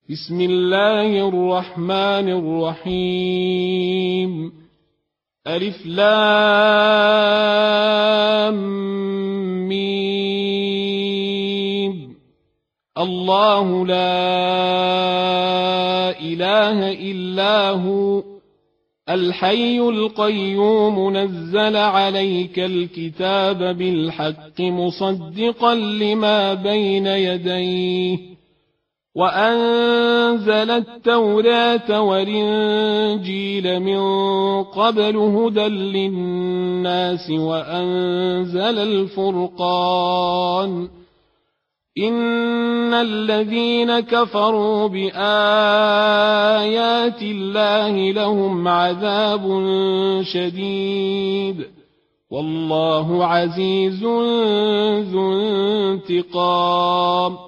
بسم الله الرحمن الرحيم ألف لام ميم الله لا إله إلا هو الحي القيوم نزل عليك الكتاب بالحق مصدقا لما بين يديه وأنزل التوراة والإنجيل من قبل هدى للناس وأنزل الفرقان إن الذين كفروا بآيات الله لهم عذاب شديد والله عزيز ذو انتقام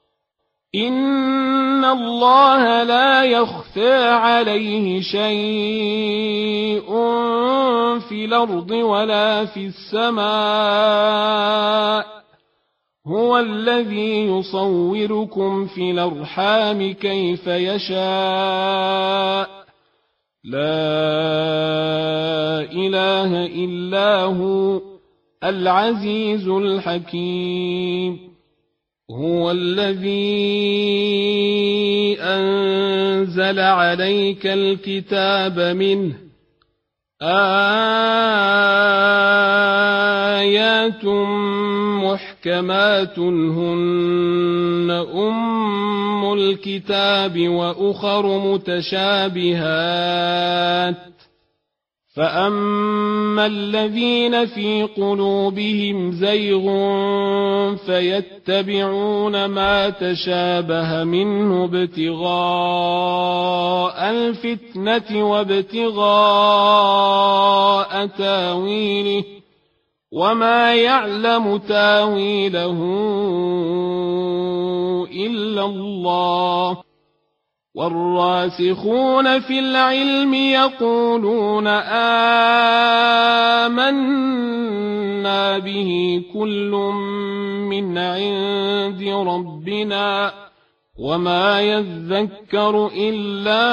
إن الله لا يخفى عليه شيء في الأرض ولا في السماء هو الذي يصوركم في الأرحام كيف يشاء لا إله إلا هو العزيز الحكيم هو الذي أنزل عليك الكتاب منه آيات محكمات هن أم الكتاب وأخر متشابهات فأما الذين في قلوبهم زيغ فيتبعون ما تشابه منه ابتغاء الفتنة وابتغاء تاويله وما يعلم تاويله إلا الله والراسخون في العلم يقولون آمنا به كل من عند ربنا وما يذكر إلا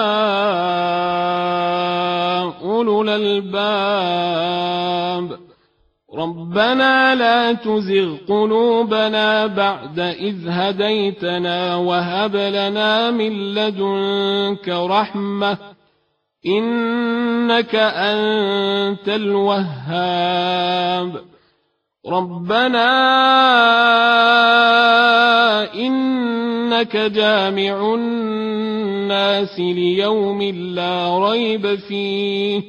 أولو الألباب ربنا لا تزغ قلوبنا بعد إذ هديتنا وهب لنا من لدنك رحمة إنك أنت الوهاب ربنا إنك جامع الناس ليوم لا ريب فيه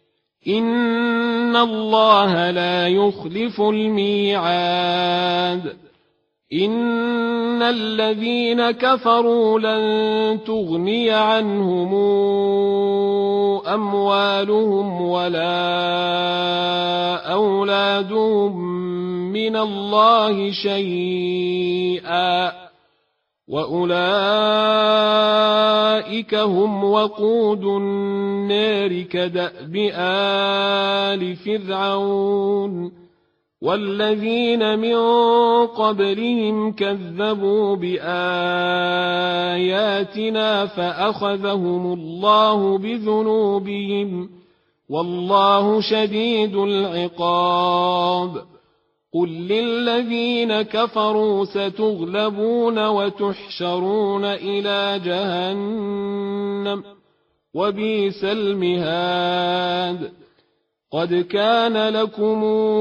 إن الله لا يخلف الميعاد إن الذين كفروا لن تغني عنهم أموالهم ولا أولادهم من الله شيئا وأولئك هم وقود النار كدأب آل فرعون والذين من قبلهم كذبوا بآياتنا فأخذهم الله بذنوبهم والله شديد العقاب قل للذين كفروا ستغلبون وتحشرون إلى جهنم وبئس المهاد قد كان لكم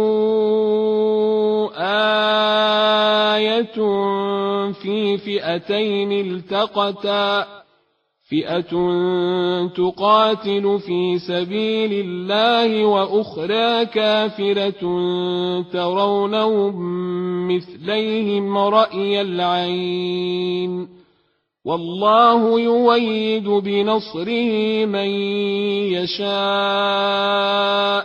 آية في فئتين التقتا فئة تقاتل في سبيل الله وأخرى كافرة ترونهم مثليهم رأي العين والله يؤيد بنصره من يشاء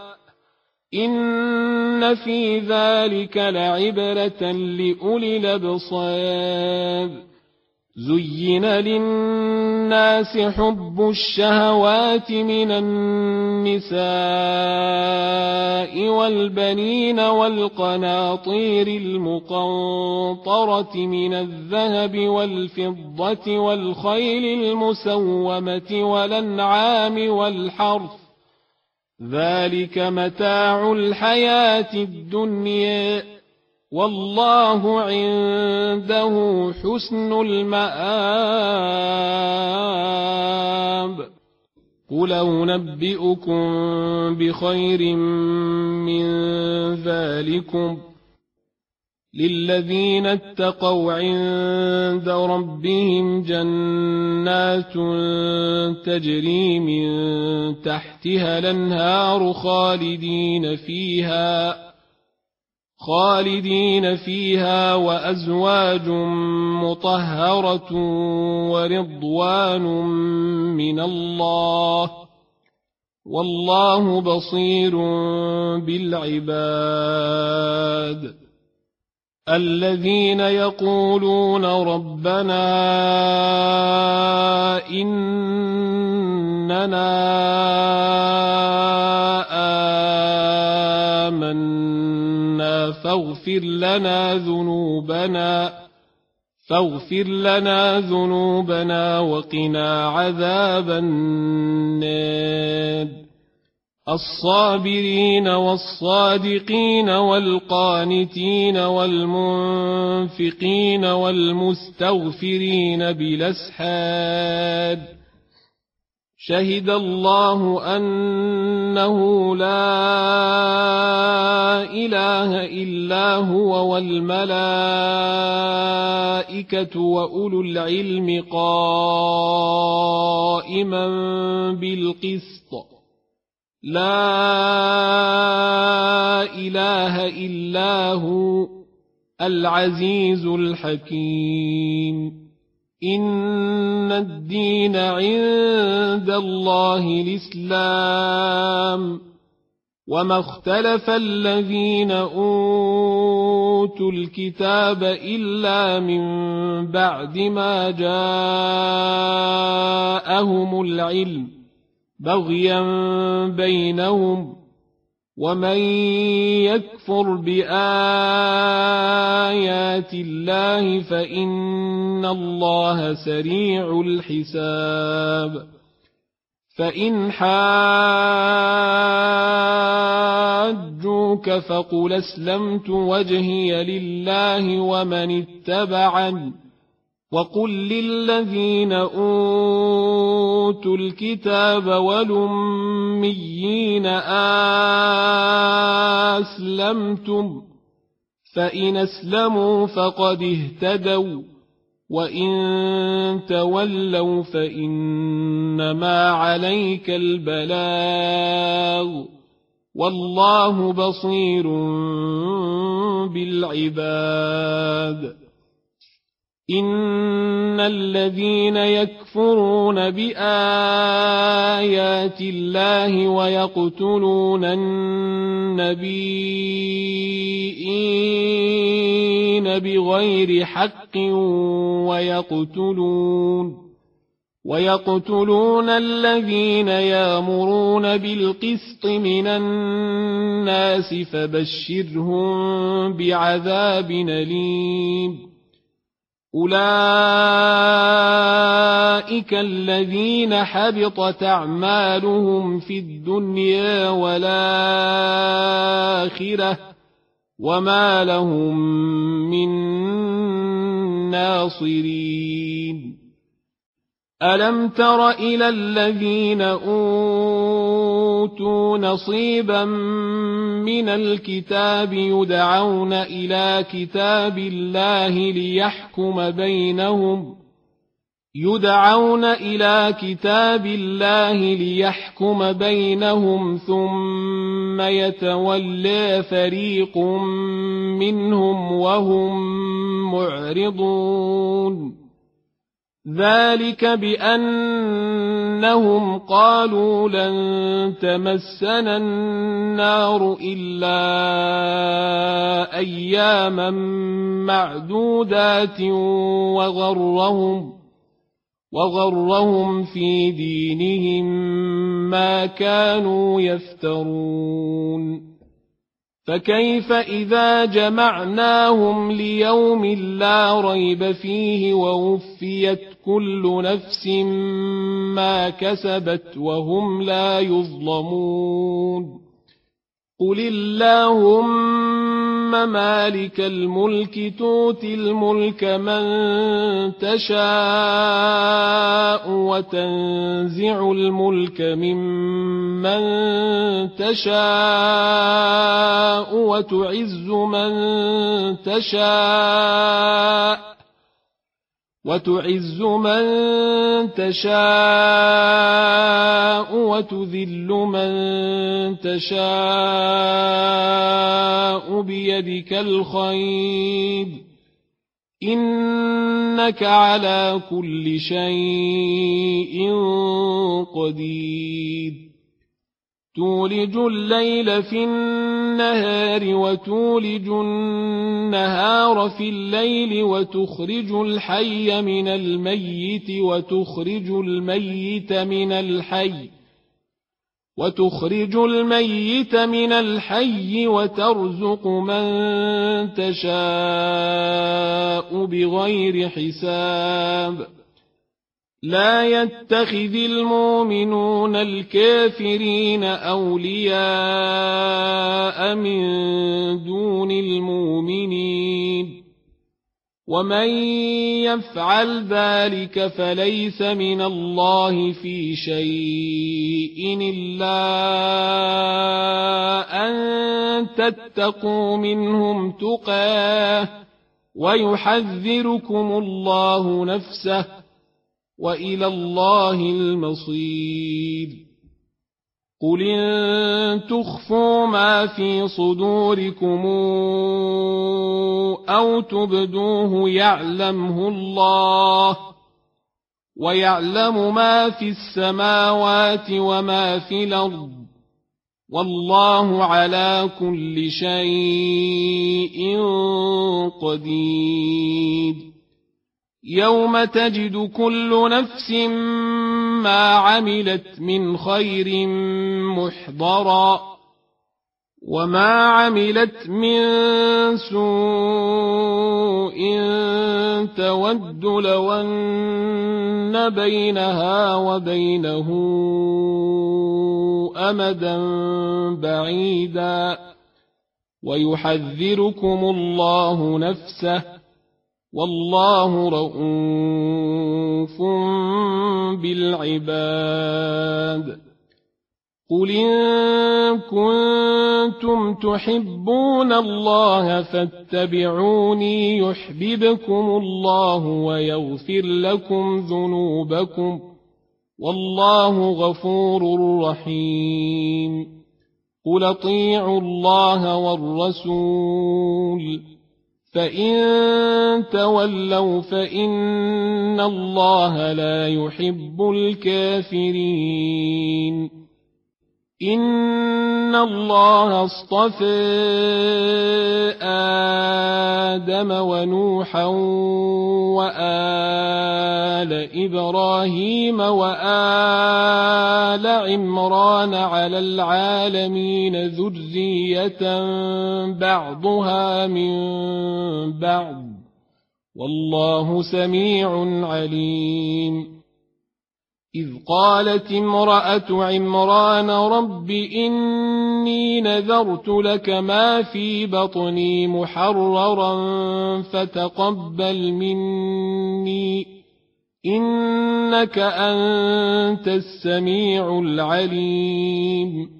إن في ذلك لعبرة لأولي الأبصار زين للناس حب الشهوات من النساء والبنين والقناطير المقنطرة من الذهب والفضة والخيل المسومة والأنعام والحرث ذلك متاع الحياة الدنيا والله عنده حسن المآب قل أنبئكم بخير من ذلكم للذين اتقوا عند ربهم جنات تجري من تحتها الأنهار خالدين فيها وأزواج مطهرة ورضوان من الله والله بصير بالعباد الذين يقولون ربنا إننا آمنا فاغفر لنا ذنوبنا وقنا عذاب النار الصابرين والصادقين والقانتين والمنفقين والمستغفرين بالأسحار شهد الله أنه لا إله إلا هو والملائكة وأولو العلم قائما بالقسط لا إله إلا هو العزيز الحكيم إن الدين عند الله الإسلام وما اختلف الذين أوتوا الكتاب إلا من بعد ما جاءهم العلم بغيا بينهم ومن يكفر بآيات الله فإن الله سريع الحساب فإن حاجوك فقل أسلمت وجهي لله ومن اتبعني وقل للذين أوتوا الكتاب والأميين أسلمتم فإن أسلموا فقد اهتدوا وإن تولوا فإنما عليك البلاغ والله بصير بالعباد إن الذين يكفرون بآيات الله ويقتلون النبيين بغير حق ويقتلون الذين يأمرون بالقسط من الناس فبشرهم بعذاب أليم أولئك الذين حبطت أعمالهم في الدنيا والآخرة وما لهم من ناصرين ألم تر إلى الذين أوتوا نصيبا من الكتاب يدعون إلى كتاب الله ليحكم بينهم ثم يتولى فريق منهم وهم معرضون ذلك بأنهم قالوا لن تمسنا النار إلا أياما معدودات وغرهم في دينهم ما كانوا يفترون فكيف إذا جمعناهم ليوم لا ريب فيه ووفيت كل نفس ما كسبت وهم لا يظلمون قل اللهم مالك الملك تؤتي الملك من تشاء وتنزع الملك ممن تشاء وتعز من تشاء وتذل من تشاء بيدك الخير إنك على كل شيء قدير تولج الليل في النهار وتولج النهار في الليل وتخرج الحي من الميت وتخرج الميت من الحي وترزق من تشاء بغير حساب لا يتخذ المؤمنون الكافرين أولياء من دون المؤمنين ومن يفعل ذلك فليس من الله في شيء إلا أن تتقوا منهم تقاه ويحذركم الله نفسه وإلى الله المصير قل إن تخفوا ما في صدوركم أو تبدوه يعلمه الله ويعلم ما في السماوات وما في الأرض والله على كل شيء قدير يوم تجد كل نفس ما عملت من خير محضرا وما عملت من سوء تود لو أن بينها وبينه أمدا بعيدا ويحذركم الله نفسه والله رءوف بالعباد قل إن كنتم تحبون الله فاتبعوني يحببكم الله ويغفر لكم ذنوبكم والله غفور رحيم قل اطيعوا الله والرسول فإن تولوا فإن الله لا يحب الكافرين إن الله اصطفى آدم ونوحا وآل إبراهيم وآل عمران على العالمين ذرية بعضها من بعض والله سميع عليم إذ قالت امرأة عمران رب إني نذرت لك ما في بطني محررا فتقبل مني إنك أنت السميع العليم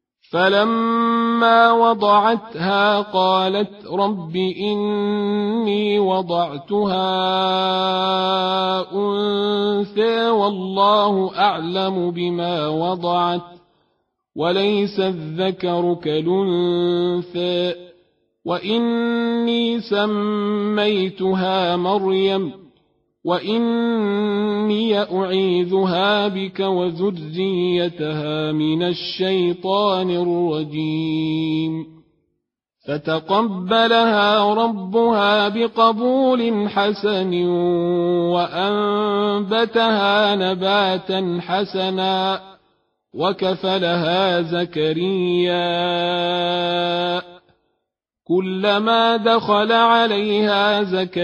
فلما وضعتها قالت رب إني وضعتها أنثى والله أعلم بما وضعت وليس الذكر كالأنثى وإني سميتها مريم وإني أعيذها بك وذريتها من الشيطان الرجيم فتقبلها ربها بقبول حسن وأنبتها نباتا حسنا وكفلها زكريا كلما دخل عليها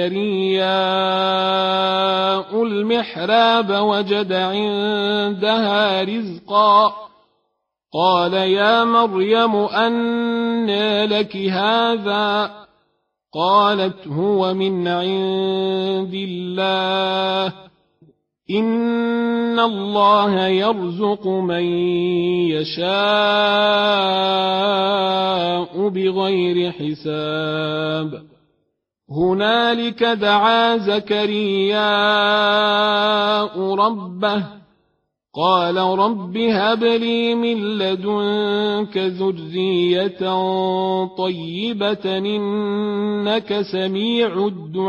زكريا المحراب وجد عندها رزقا قال يا مريم أنى لك هذا قالت هو من عند الله إن الله يرزق من يشاء بغير حساب هنالك دعا زكرياء ربه قال رب هب لي من لدنك ذرية طيبة إنك سميع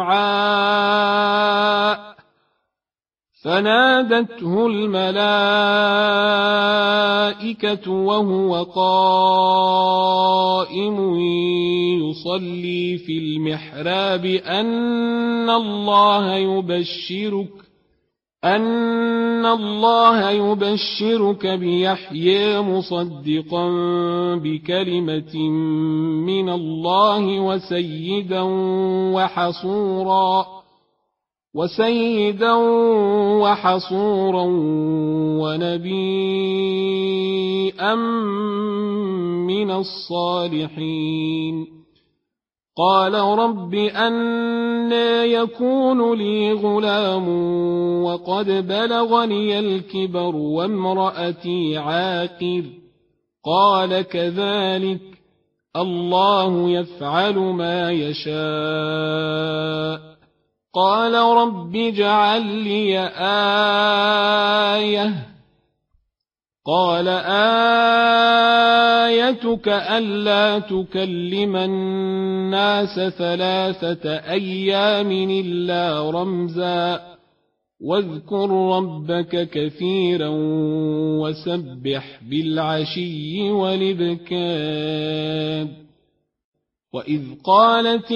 الدعاء فنادته الملائكة وهو قائم يصلي في المحراب أن الله يبشرك بيحيى مصدقا بكلمة من الله وسيدا وحصورا ونبيا من الصالحين قال رب أنى يكون لي غلام وقد بلغني الكبر وامرأتي عاقر قال كذلك الله يفعل ما يشاء قال رب اجعل لي آية قال آيتك ألا تكلم الناس 3 أيام إلا رمزا واذكر ربك كثيرا وسبح بالعشي والإبكار وإذ قالت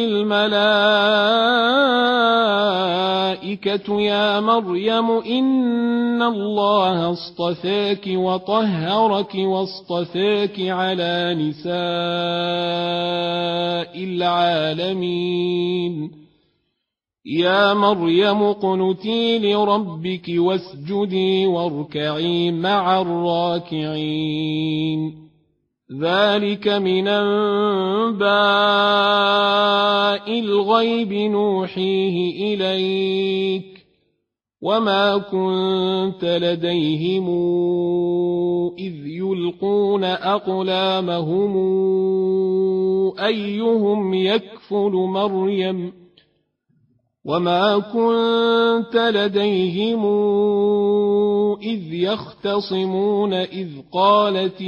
الملائكة يا مريم إن الله اصطفاك وطهرك واصطفاك على نساء العالمين يا مريم اقنتي لربك واسجدي واركعي مع الراكعين ذلك من أنباء الغيب نوحيه إليك وما كنت لديهم إذ يلقون أقلامهم أيهم يكفل مريم وما كنت لديهم إذ يختصمون إذ قالت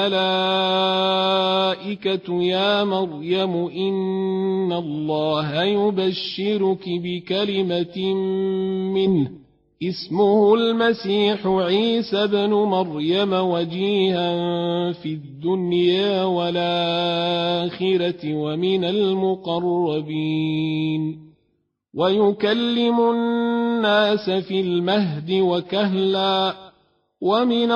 الملائكة يا مريم إن الله يبشرك بكلمة منه اسمه المسيح عيسى بن مريم وجيها في الدنيا والآخرة ومن المقربين ويكلم الناس في المهد وكهلا ومن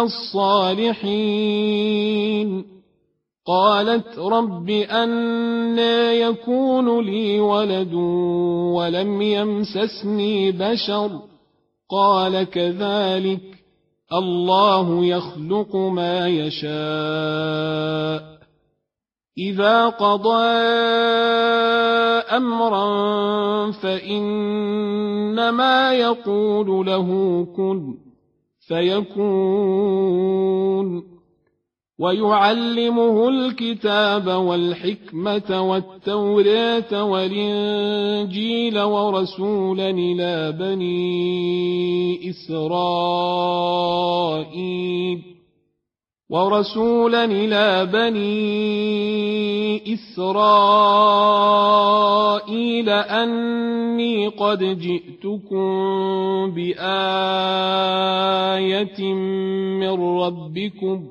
الصالحين قالت رب أنى يكون لي ولد ولم يمسسني بشر قال كذلك الله يخلق ما يشاء إذا قضى أمرا فإنما يقول له كن فيكون ويعلمه الكتاب والحكمة والتوراة والإنجيل ورسولا إلى بني إسرائيل ورسولا إلى بني إسرائيل أني قد جئتكم بآية من ربكم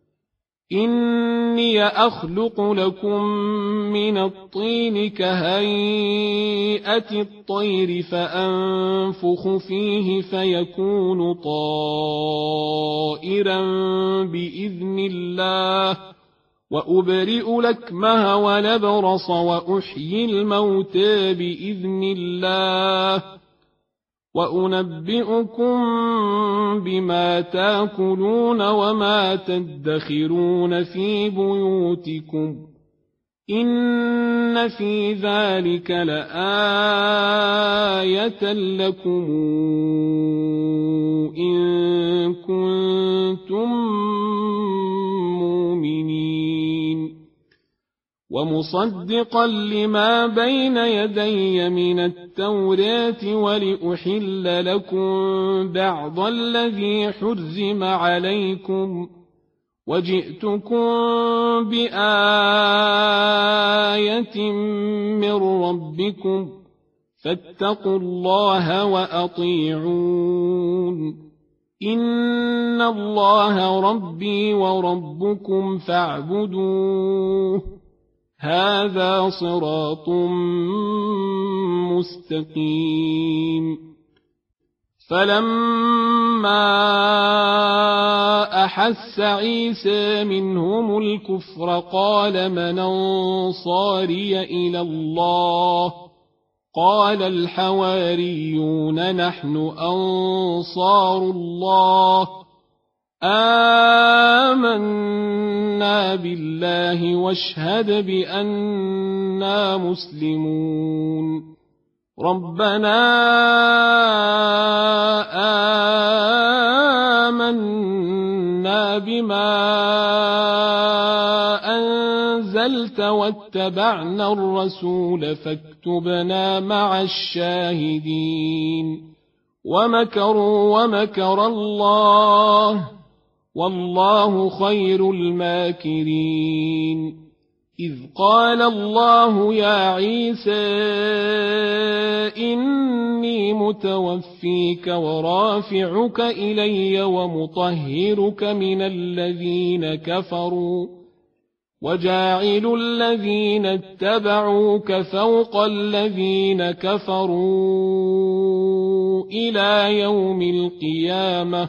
إني أخلق لكم من الطين كهيئة الطير فأنفخ فيه فيكون طائرا بإذن الله وأبرئ الأكمه والأبرص وأحيي الموتى بإذن الله وأنبئكم بما تأكلون وما تدخرون في بيوتكم إن في ذلك لآية لكم إن كنتم مؤمنين ومصدقا لما بين يدي من التوراة ولأحل لكم بعض الذي حرم عليكم وجئتكم بآية من ربكم فاتقوا الله وأطيعون إن الله ربي وربكم فاعبدوه هذا صراط مستقيم فلما أحس عيسى منهم الكفر قال من أنصاري إلى الله قال الحواريون نحن أنصار الله آمنا بالله واشهد بأننا مسلمون ربنا آمنا بما أنزلت واتبعنا الرسول فاكتبنا مع الشاهدين ومكروا ومكر الله والله خير الماكرين إذ قال الله يا عيسى إني متوفيك ورافعك إلي ومطهرك من الذين كفروا وجاعل الذين اتبعوك فوق الذين كفروا إلى يوم القيامة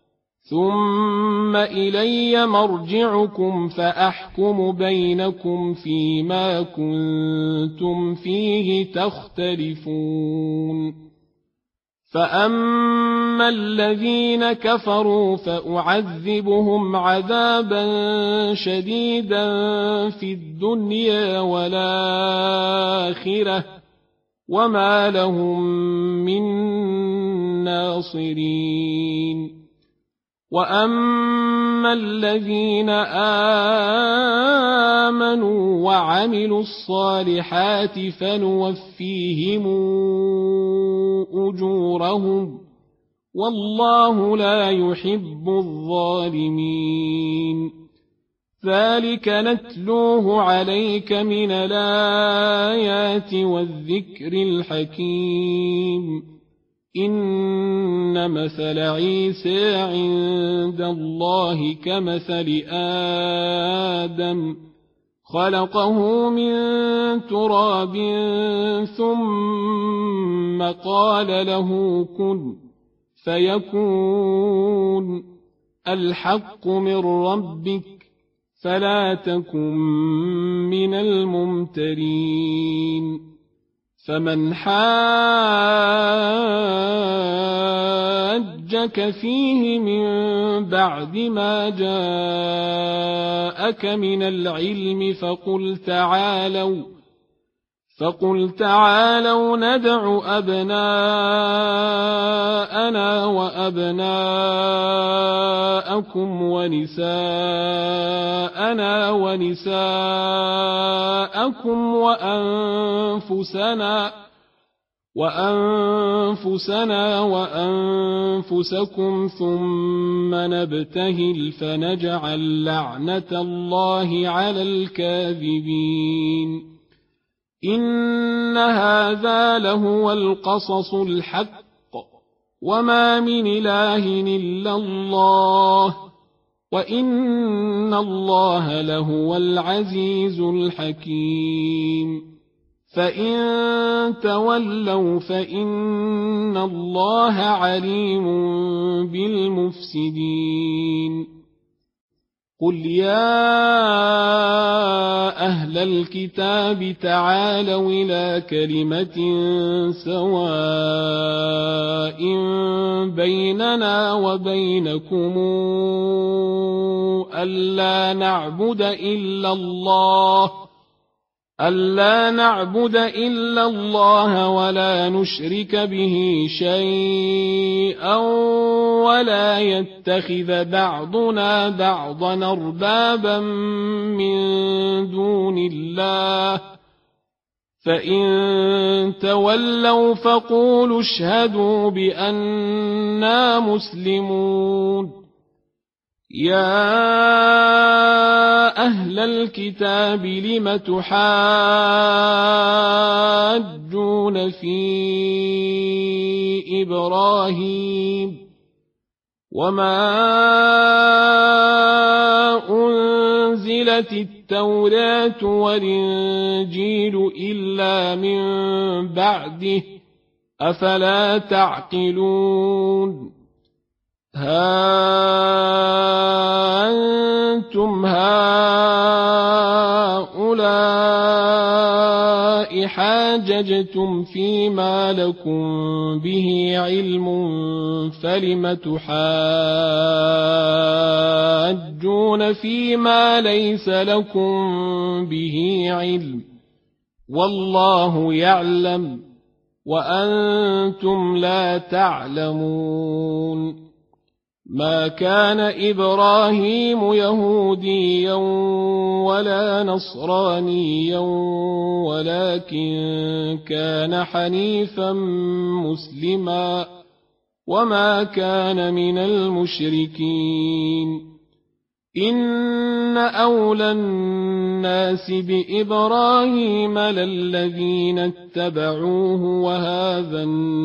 ثم إلي مرجعكم فأحكم بينكم فيما كنتم فيه تختلفون فأما الذين كفروا فأعذبهم عذابا شديدا في الدنيا والآخرة وما لهم من ناصرين وأما الذين آمنوا وعملوا الصالحات فنوفيهم أجورهم والله لا يحب الظالمين ذلك نتلوه عليك من الآيات والذكر الحكيم إن مثل عيسى عند الله كمثل آدم خلقه من تراب ثم قال له كن فيكون الحق من ربك فلا تكن من الممترين فمن حاجك فيه من بعد ما جاءك من العلم فقل تعالوا ندع أبناءنا وأبناءكم ونساءنا ونساءكم وأنفسنا وأنفسكم ثم نبتهل فنجعل لعنة الله على الكاذبين إن هذا لهو القصص الحق وما من إله إلا الله وإن الله لهو العزيز الحكيم فإن تولوا فإن الله عليم بالمفسدين قل يا أهل الكتاب تعالوا إلى كلمة سواء بيننا وبينكم ألا نعبد إلا الله ولا نشرك به شيئا ولا يتخذ بعضنا بعضا أربابا من دون الله فإن تولوا فقولوا اشهدوا بأننا مسلمون يا أهل الكتاب لم تحاجون في إبراهيم وما أنزلت التوراة والإنجيل إلا من بعده أفلا تعقلون أنتم هؤلاء حاججتم فيما لكم به علم فلم تحاجون فيما ليس لكم به علم والله يعلم وأنتم لا تعلمون ما كان إبراهيم يهوديا ولا نصرانيا ولكن كان حنيفا مسلما وما كان من المشركين إن أولى الناس بإبراهيم للذين اتبعوه وهذا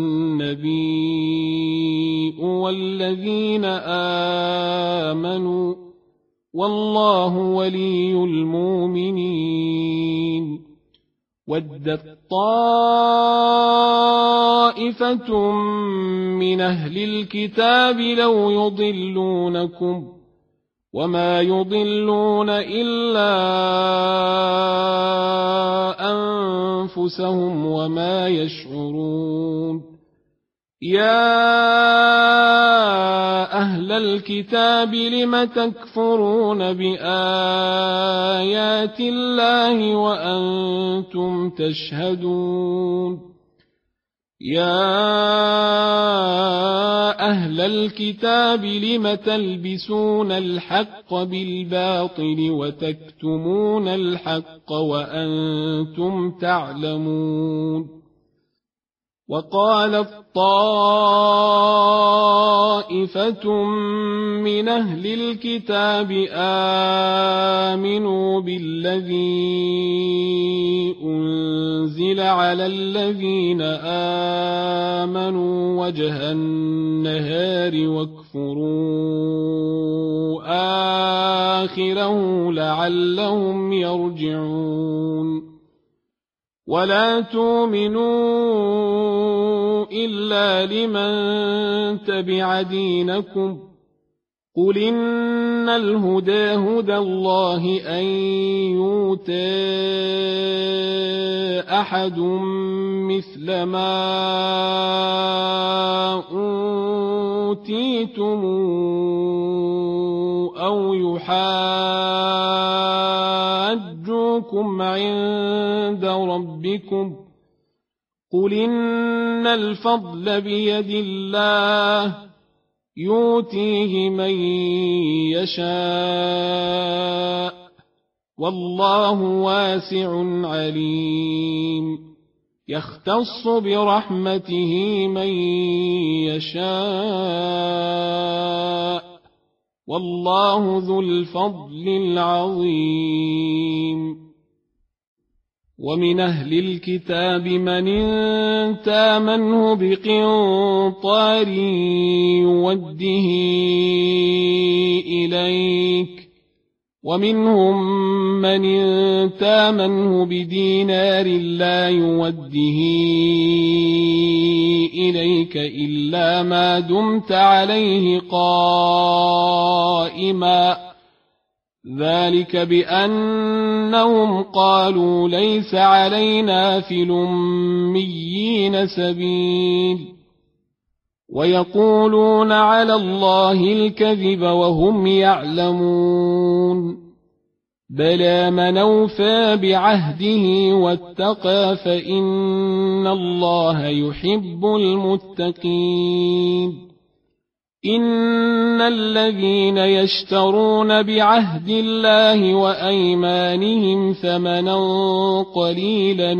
النبي والذين آمنوا والله ولي المؤمنين ودت طائفة من أهل الكتاب لو يضلونكم وما يضلون إلا أنفسهم وما يشعرون يا أهل الكتاب لم تكفرون بآيات الله وأنتم تشهدون يا أهل الكتاب لم تلبسون الحق بالباطل وتكتمون الحق وأنتم تعلمون وقالت طائفة من أهل الكتاب آمنوا بالذي أنزل على الذين آمنوا وجه النهار واكفروا آخره لعلهم يرجعون ولا تؤمنوا إلا لمن تبع دينكم قل إن الهدى هدى الله أن يؤتى أحد مثل ما أوتيتم أو يحاجوكم عند ربكم قل إن الفضل بيد الله يؤتيه من يشاء والله واسع عليم يختص برحمته من يشاء والله ذو الفضل العظيم ومن أهل الكتاب من إن تامنه بقنطار يوده إليك ومنهم من إن تامنه بدينار لا يوده إليك إلا ما دمت عليه قائما ذلك بأنهم قالوا ليس علينا في الأميين سبيل ويقولون على الله الكذب وهم يعلمون بلى من أوفى بعهده واتقى فإن الله يحب المتقين إن الذين يشترون بعهد الله وأيمانهم ثمنا قليلا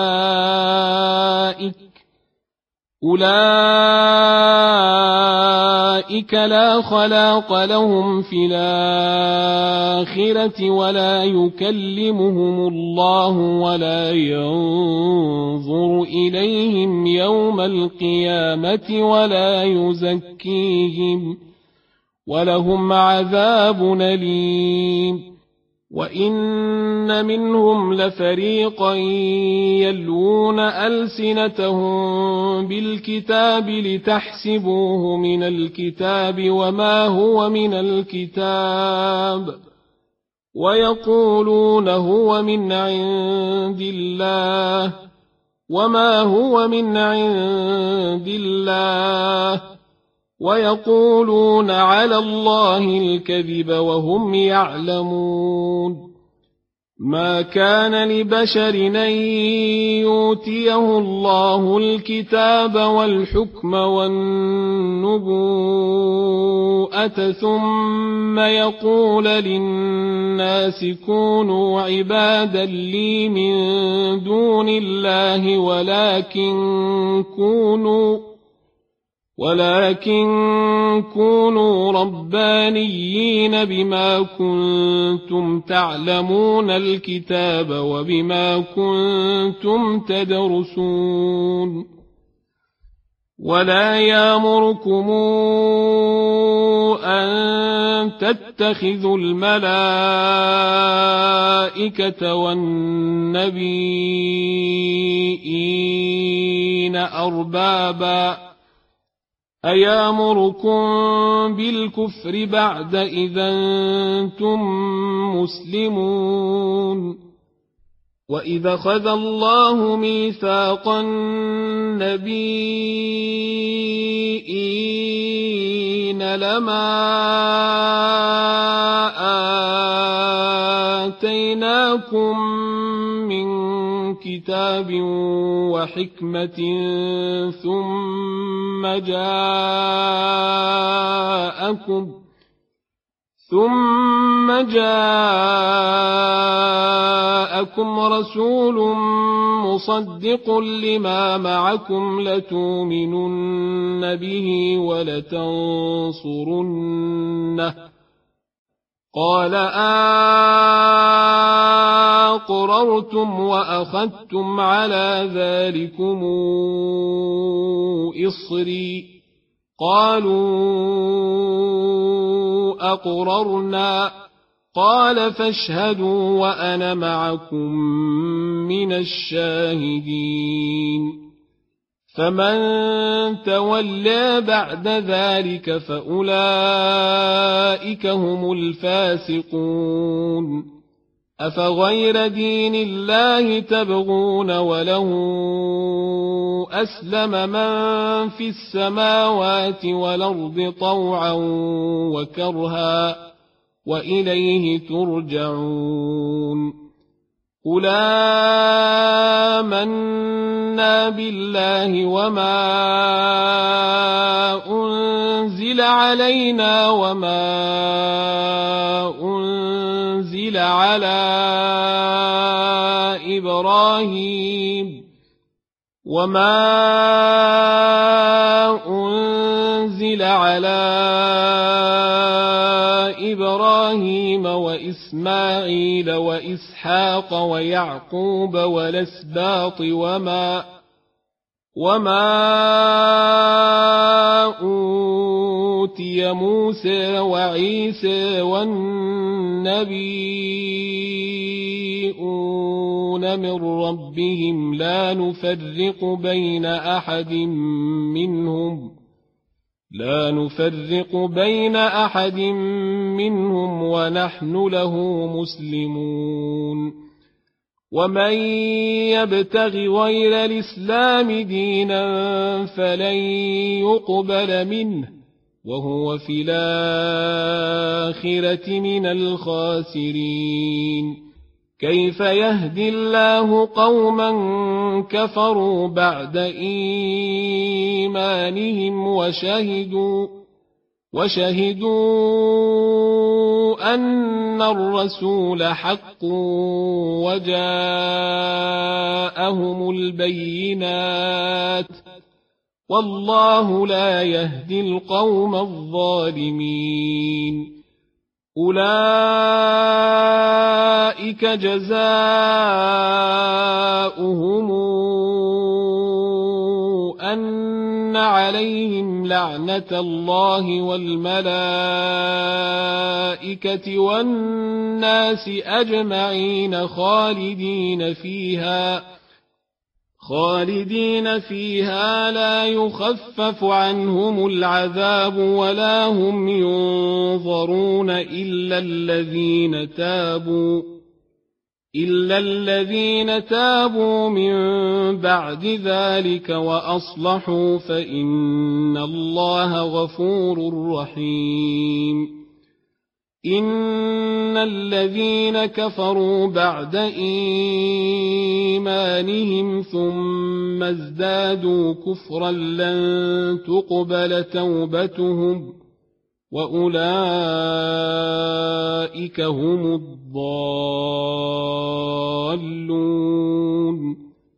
أولئك لا خلاق لهم في الآخرة ولا يكلمهم الله ولا ينظر إليهم يوم القيامة ولا يزكيهم ولهم عذاب أليم وإن منهم لفريقا يلوون ألسنتهم بالكتاب لتحسبوه من الكتاب وما هو من الكتاب ويقولون هو من عند الله وما هو من عند الله ويقولون على الله الكذب وهم يعلمون ما كان لبشر أن يؤتيه الله الكتاب والحكم والنبوءة ثم يقول للناس كونوا عبادا لي من دون الله ولكن كونوا ربانيين بما كنتم تعلمون الكتاب وبما كنتم تدرسون ولا يأمركم أن تتخذوا الملائكة والنبيين أربابا أيامركم بالكفر بعد إذا أنتم مسلمون وإذا أخذ الله ميثاق النبيين لما آتيناكم من كتاب وحكمة ثم جاءكم رسول مصدق لما معكم لتؤمنن به ولتنصرنه قال أقررتم وأخذتم على ذلكم إصري قالوا أقررنا قال فاشهدوا وأنا معكم من الشاهدين فمن تولى بعد ذلك فأولئك هم الفاسقون أفغير دين الله تبغون وله أسلم من في السماوات والأرض طوعا وكرها وإليه ترجعون قل آمنا بالله وما أنزل علينا وما أنزل على إبراهيم وما أنزل على إبراهيم وإسماعيل وإسحاق ويعقوب والأسباط وما أوتي موسى وعيسى والنبيون من ربهم لا نفرق بين أحد منهم ونحن له مسلمون ومن يبتغ غير الإسلام دينا فلن يقبل منه وهو في الآخرة من الخاسرين كيف يهدي الله قوما كفروا بعد إيمانهم وشهدوا أن الرسول حق وجاءهم البينات والله لا يهدي القوم الظالمين أولئك جزاؤهم أن عليهم لعنة الله والملائكة والناس أجمعين خالدين فيها لا يخفف عنهم العذاب ولا هم ينظرون إلا الذين تابوا من بعد ذلك وأصلحوا فإن الله غفور رحيم إن الذين كفروا بعد إيمانهم ثم ازدادوا كفرا لن تقبل توبتهم وأولئك هم الضالون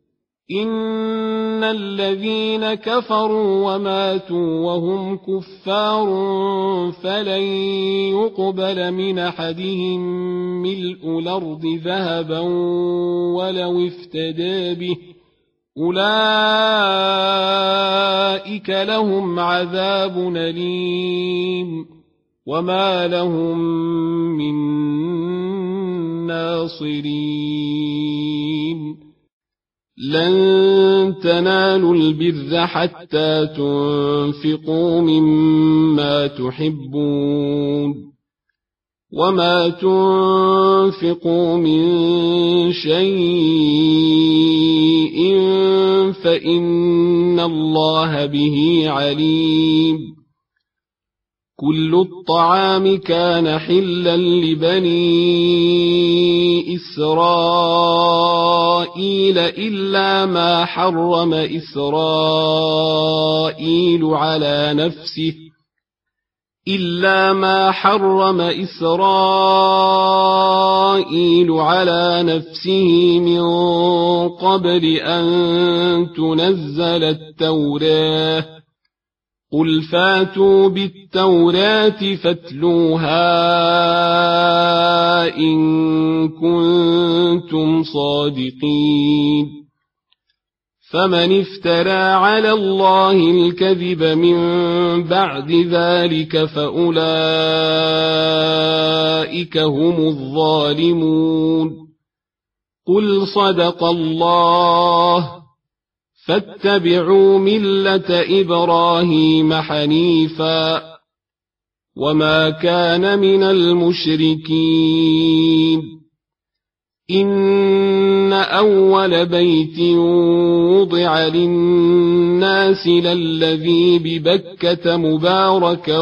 إن الذين كفروا وماتوا وهم كفار فلن يقبل من أحدهم ملء الأرض ذهبا ولو افتدى به أولئك لهم عذاب أليم وما لهم من ناصرين لن تنالوا البر حتى تنفقوا مما تحبون وما تنفقوا من شيء فإن الله به عليم كل الطعام كان حلا لبني إسرائيل إلا ما حرم إسرائيل على نفسه من قبل أن تنزل التوراة قل فاتوا بالتوراة فاتلوها إن كنتم صادقين فمن افترى على الله الكذب من بعد ذلك فأولئك هم الظالمون قل صدق الله فاتبعوا ملة إبراهيم حنيفا وما كان من المشركين إن أول بيت وضع للناس للذي ببكة مباركا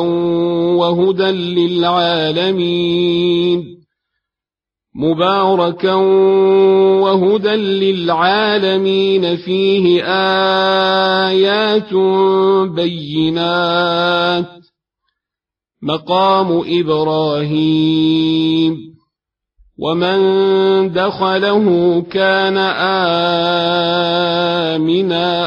وهدى للعالمين فيه آيات بينات مقام إبراهيم ومن دخله كان آمنا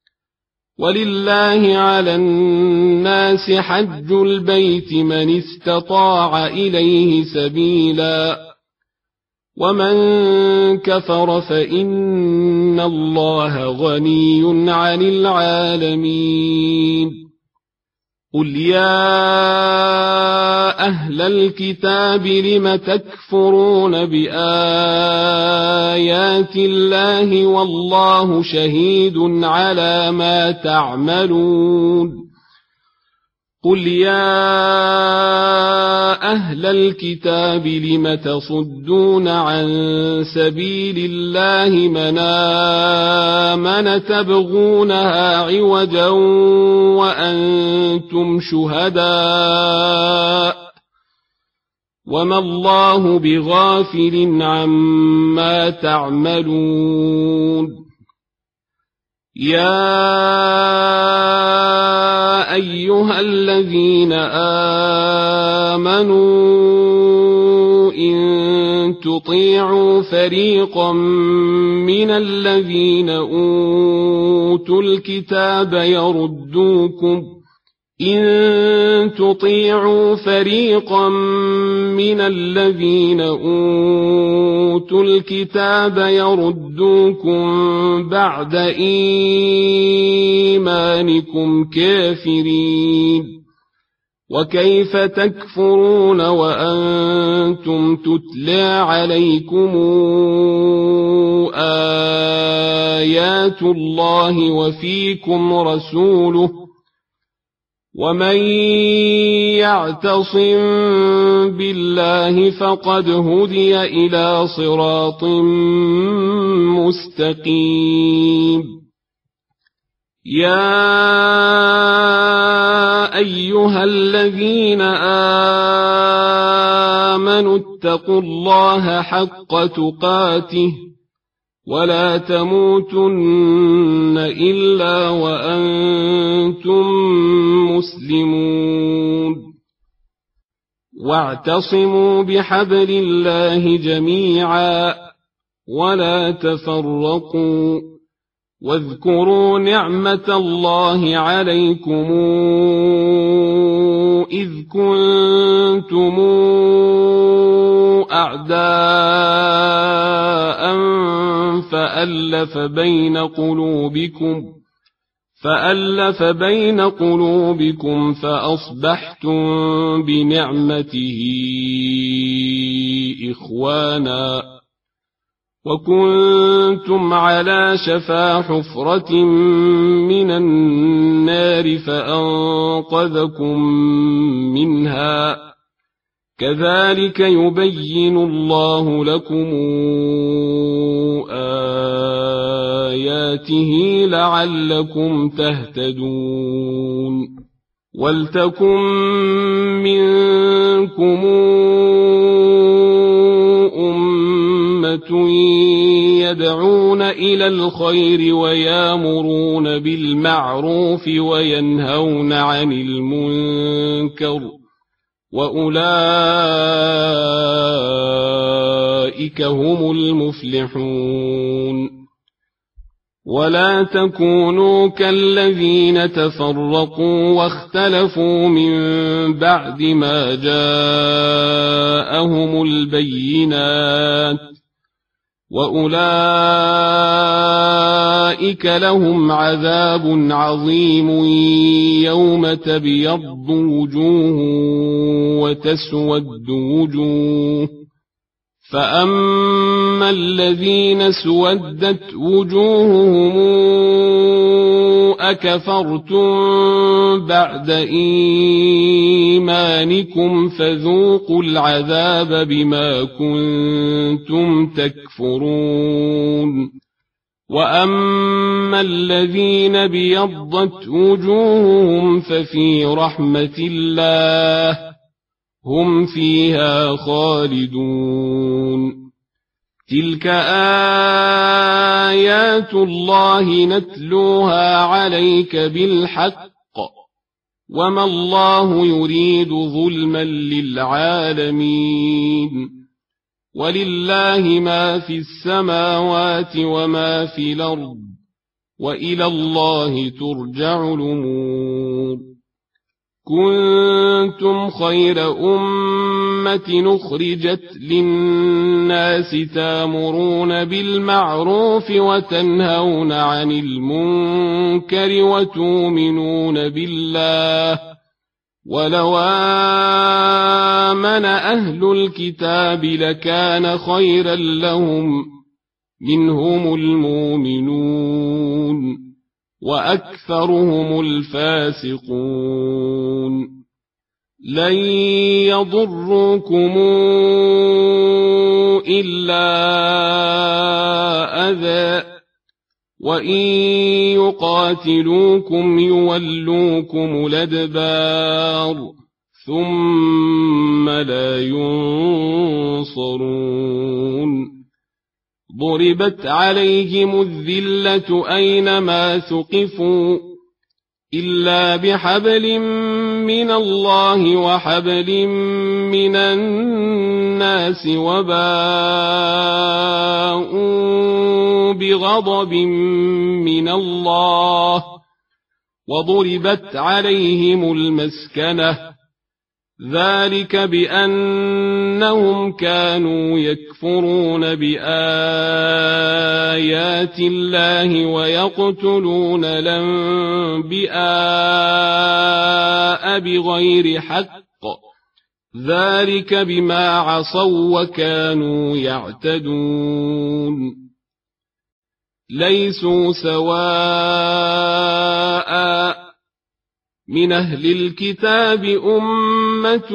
ولله على الناس حج البيت من استطاع إليه سبيلا ومن كفر فإن الله غني عن العالمين قل يا أهل الكتاب لم تكفرون بآيات الله والله شهيد على ما تعملون قل يا أهل الكتاب لم تصدون عن سبيل الله من آمن تبغونها عوجا وأنتم شهداء وما الله بغافل عما تعملون يا أيها الذين آمنوا إن تطيعوا فريقا من الذين أوتوا الكتاب يردوكم بعد إيمانكم كافرين وكيف تكفرون وأنتم تتلى عليكم آيات الله وفيكم رسوله ومن يعتصم بالله فقد هدي إلى صراط مستقيم يا أيها الذين آمنوا اتقوا الله حق تقاته ولا تموتن إلا وأنتم مسلمون واعتصموا بحبل الله جميعا ولا تفرقوا واذكروا نعمة الله عليكم إذ كنتم أعداء فألف بين قلوبكم فأصبحتم بنعمته إخوانا وكنتم على شفا حفرة من النار فأنقذكم منها كذلك يبين الله لكم آياته لعلكم تهتدون ولتكن منكم أمة يدعون إلى الخير ويامرون بالمعروف وينهون عن المنكر وأولئك هم المفلحون ولا تكونوا كالذين تفرقوا واختلفوا من بعد ما جاءهم البينات وأولئك لهم عذاب عظيم يوم تبيض وجوه وتسود وجوه فأما الذين اسودت وجوههم أكفرتم بعد إيمانكم فذوقوا العذاب بما كنتم تكفرون وأما الذين بيضت وجوههم ففي رحمة الله هم فيها خالدون تلك آيات الله نتلوها عليك بالحق وما الله يريد ظلما للعالمين ولله ما في السماوات وما في الأرض وإلى الله ترجع الأمور كنتم خير أمة أخرجت للناس تأمرون بالمعروف وتنهون عن المنكر وتؤمنون بالله ولو آمن أهل الكتاب لكان خيرا لهم منهم المؤمنون وأكثرهم الفاسقون لن يضروكم إلا أذى وإن يقاتلوكم يولوكم الأدبار ثم لا ينصرون ضربت عليهم الذلة أينما ثقفوا إلا بحبل من الله وحبل من الناس وباءوا بغضب من الله وضربت عليهم المسكنة ذلك بأنهم كانوا يكفرون بآيات الله ويقتلون الأنبياء بغير حق ذلك بما عصوا وكانوا يعتدون ليسوا سواء من أهل الكتاب أمة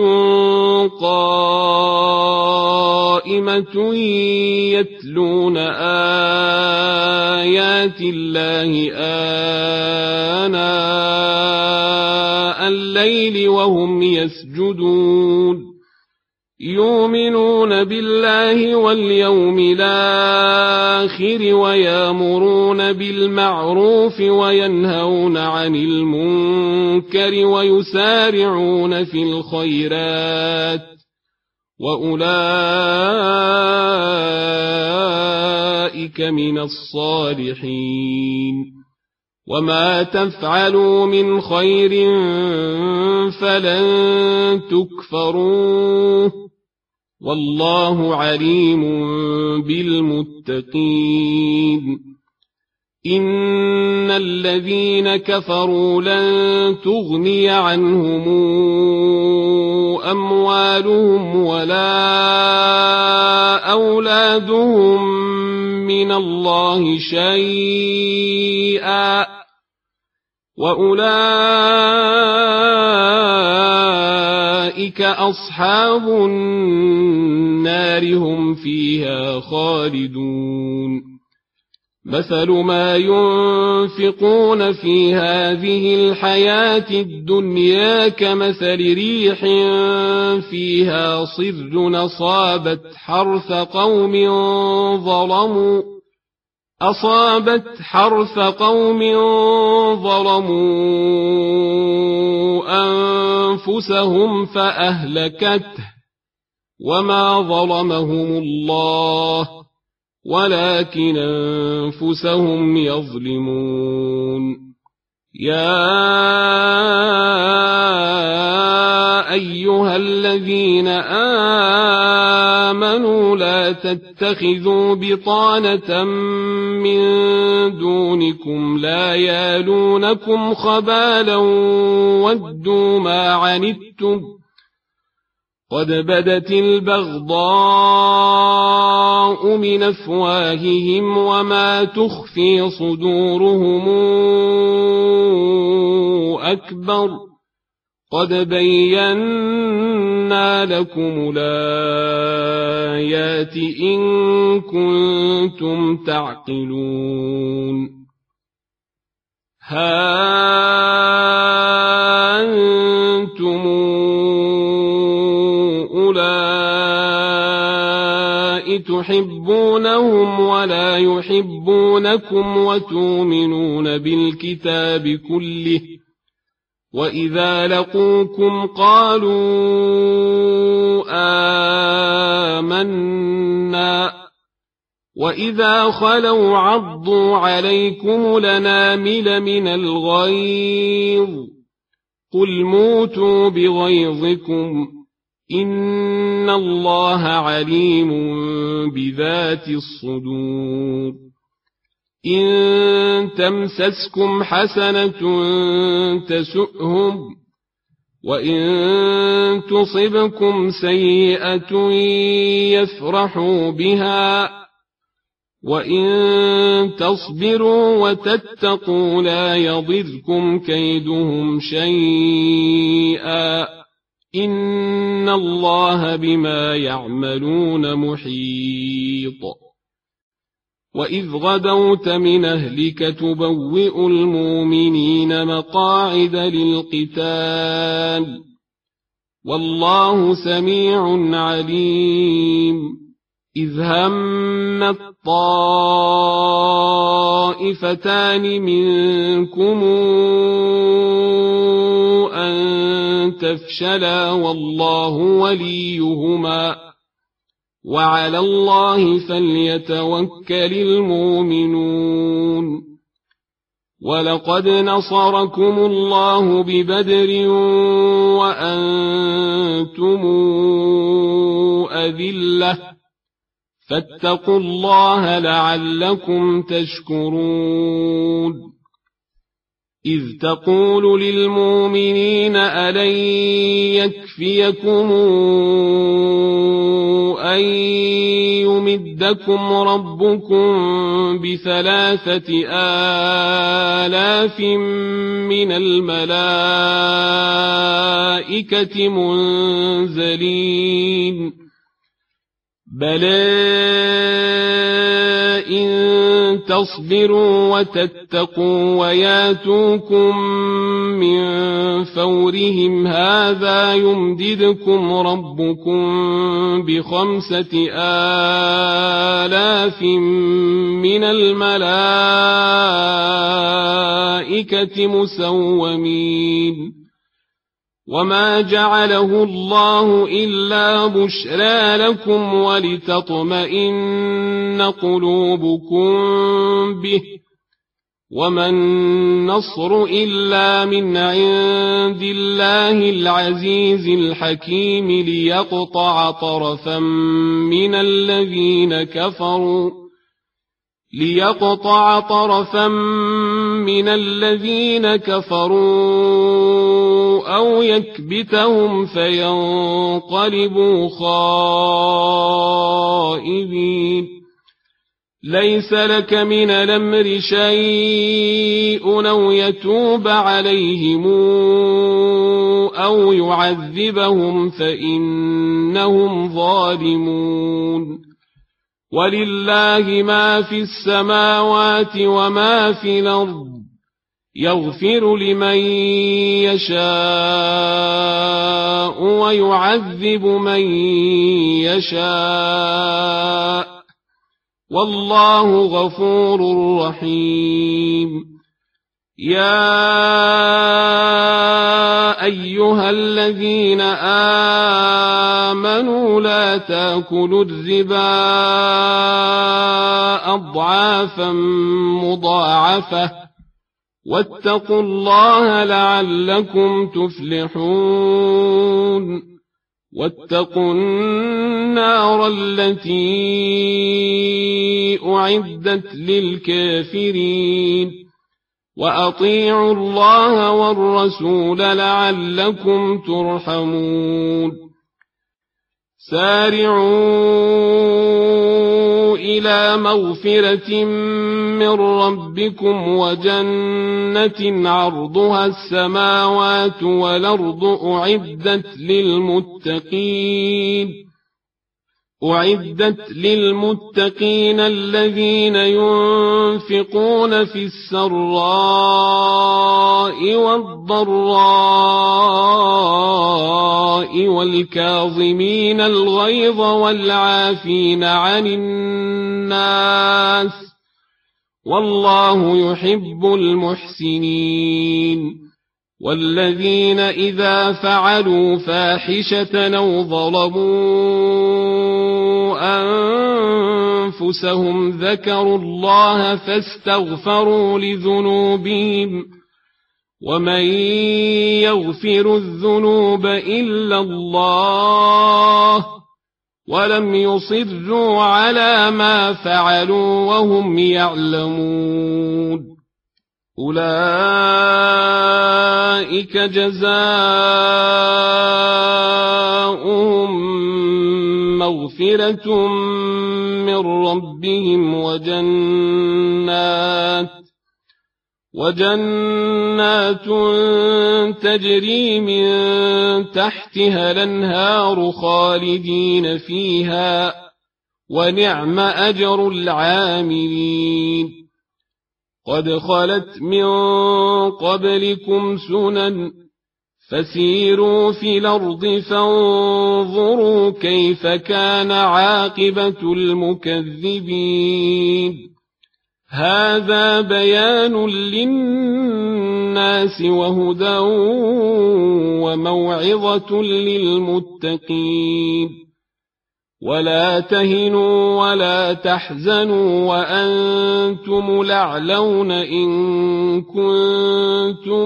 قائمة يتلون آيات الله آناء الليل وهم يسجدون يؤمنون بالله واليوم الآخر ويأمرون بالمعروف وينهون عن المنكر ويسارعون في الخيرات وأولئك من الصالحين وما تفعلوا من خير فلن تكفروه والله عليم بالمتقين إن الذين كفروا لن تغني عنهم أموالهم ولا أولادهم من الله شيئا وأولئك أصحاب النار هم فيها خالدون مثل ما ينفقون في هذه الحياة الدنيا كمثل ريح فيها صر أصابت حرث قوم ظلموا أنفسهم فأهلكته وما ظلمهم الله ولكن أنفسهم يظلمون يا أيها الذين آمنوا لا تتخذوا بطانة من دونكم لا يالونكم خبالا ودوا ما عنتم قد بدت البغضاء من أفواههم وما تخفي صدورهم أكبر قد بينا لكم الآيات إن كنتم تعقلون ها أنتم تحبونهم ولا يحبونكم وتؤمنون بالكتاب كله وإذا لقوكم قالوا آمنا وإذا خلوا عضوا عليكم الأنامل من الغيظ قل موتوا بغيظكم إن الله عليم بذات الصدور إن تمسسكم حسنة تسؤهم وإن تصبكم سيئة يفرحوا بها وإن تصبروا وتتقوا لا يضركم كيدهم شيئا إن الله بما يعملون محيط وإذ غدوت من أهلك تبوئ المؤمنين مقاعد للقتال والله سميع عليم إذ هم الطائفتان منكم أن تفشلا والله وليهما وعلى الله فليتوكل المؤمنون ولقد نصركم الله ببدر وأنتم أذلة فاتقوا الله لعلكم تشكرون إذ تقول للمؤمنين ألن يكفيكم أن يمدكم ربكم ب3,000 من الملائكة منزلين بلى إن تصبروا وتتقوا وياتوكم من فورهم هذا يمددكم ربكم ب5,000 من الملائكة مسومين وما جعله الله إلا بشرى لكم ولتطمئن قلوبكم به وما النصر إلا من عند الله العزيز الحكيم ليقطع طرفا من الذين كفروا أو يكبتهم فينقلبوا خائبين ليس لك من الأمر شيء أو يتوب عليهم أو يعذبهم فإنهم ظالمون ولله ما في السماوات وما في الأرض يغفر لمن يشاء ويعذب من يشاء والله غفور رحيم يا أيها الذين آمنوا لا تأكلوا الربا أضعافا مضاعفة واتقوا الله لعلكم تفلحون واتقوا النار التي أعدت للكافرين وأطيعوا الله والرسول لعلكم ترحمون سارعوا إلى مغفرة من ربكم وجنة عرضها السماوات والأرض أعدت للمتقين الذين ينفقون في السراء والضراء والكاظمين الغيظ والعافين عن الناس والله يحب المحسنين والذين إذا فعلوا فاحشة أو ظلموا أنفسهم ذكروا الله فاستغفروا لذنوبهم ومن يغفر الذنوب إلا الله ولم يصروا على ما فعلوا وهم يعلمون أولئك جزاؤهم مغفرة من ربهم وجنات تجري من تحتها الأنهار خالدين فيها ونعم أجر العاملين قد خلت من قبلكم سنن فسيروا في الأرض فانظروا كيف كان عاقبة المكذبين هذا بيان للناس وهدى وموعظة للمتقين ولا تهنوا ولا تحزنوا وأنتم الأعلون إن كنتم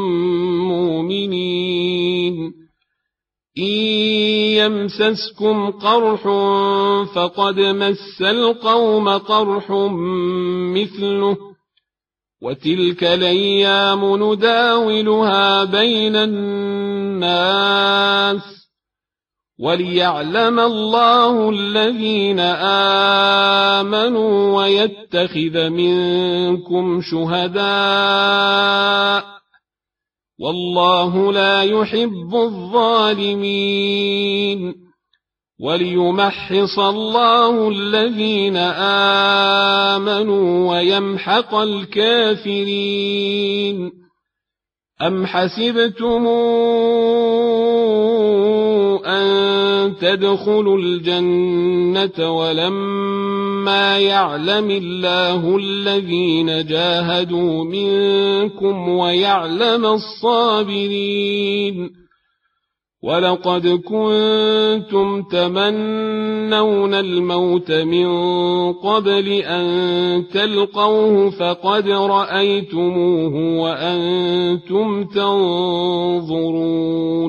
مؤمنين إن يمسسكم قرح فقد مس القوم قرح مثله وتلك الأيام نداولها بين الناس وليعلم الله الذين آمنوا ويتخذ منكم شهداء والله لا يحب الظالمين وليمحص الله الذين آمنوا ويمحق الكافرين أم حسبتم أن تدخلوا الجنة ولما يعلم الله الذين جاهدوا منكم ويعلم الصابرين ولقد كنتم تمنون الموت من قبل أن تلقوه فقد رأيتموه وأنتم تنظرون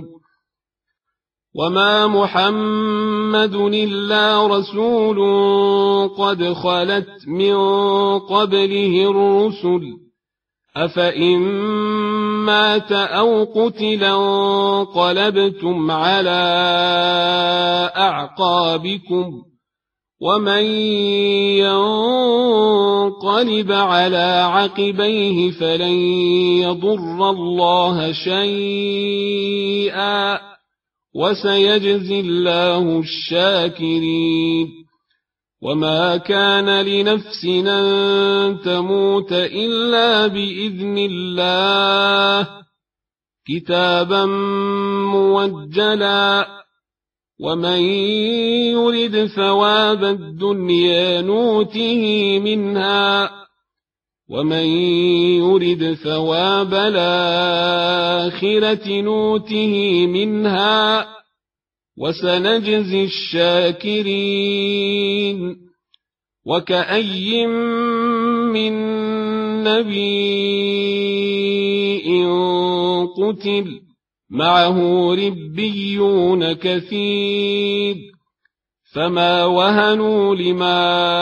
وما محمد إلا رسول قد خلت من قبله الرسل أفإن مات أو قتلا انقلبتم على أعقابكم ومن ينقلب على عقبيه فلن يضر الله شيئا وسيجزي الله الشاكرين وما كان لنفس أن تموت إلا بإذن الله كتابا موجلا ومن يرد ثواب الدنيا نوته منها ومن يرد ثواب الآخرة نوته منها وسنجزي الشاكرين وكأي من نبي قتل معه ربيون كثير فما وهنوا لما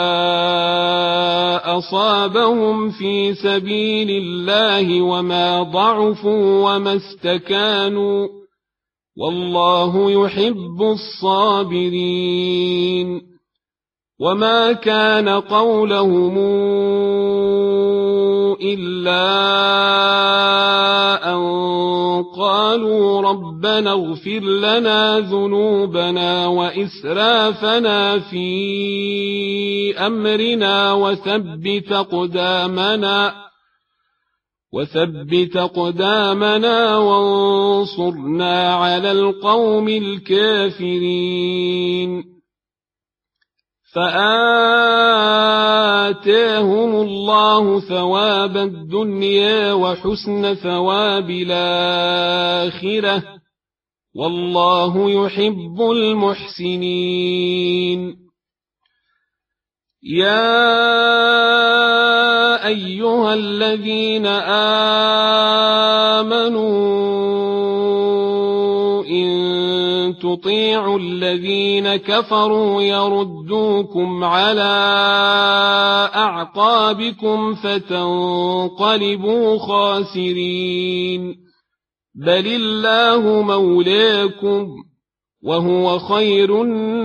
أصابهم في سبيل الله وما ضعفوا وما استكانوا والله يحب الصابرين وما كان قولهم إلا أن قالوا ربنا اغفر لنا ذنوبنا وإسرافنا في أمرنا وثبت أقدامنا وانصرنا على القوم الكافرين فآتاهم آتاهم الله ثواب الدنيا وحسن ثواب الآخرة والله يحب المحسنين يا أيها الذين آمنوا إن تطيعوا الذين كفروا يردوكم على أعقابكم فتنقلبوا خاسرين بل الله مولاكم وهو خير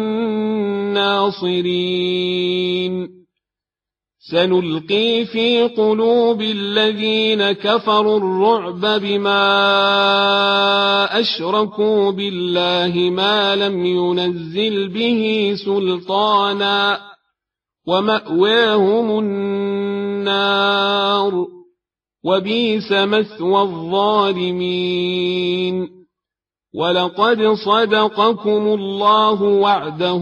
الناصرين سنلقي في قلوب الذين كفروا الرعب بما أشركوا بالله ما لم ينزل به سلطانا ومأواهم النار وبئس مثوى الظالمين ولقد صدقكم الله وعده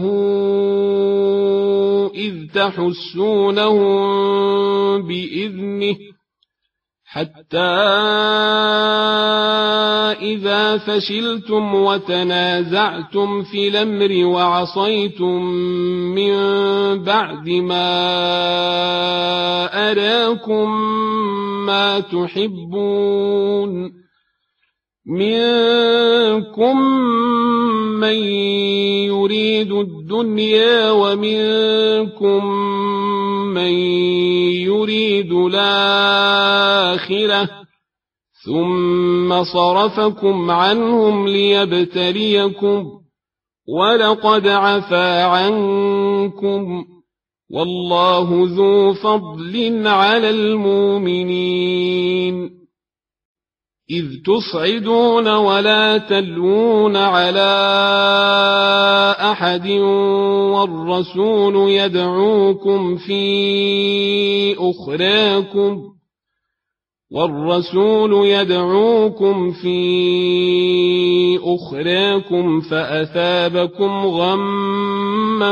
إذ تحسونهم بإذنه حتى إذا فشلتم وتنازعتم في الأمر وعصيتم من بعد ما أراكم ما تحبون منكم من يريد الدنيا ومنكم من يريد الآخرة ثم صرفكم عنهم ليبتليكم ولقد عفا عنكم والله ذو فضل على المؤمنين إذ تصعدون ولا تلوون على أحد والرسول يدعوكم في أخراكم فأثابكم غما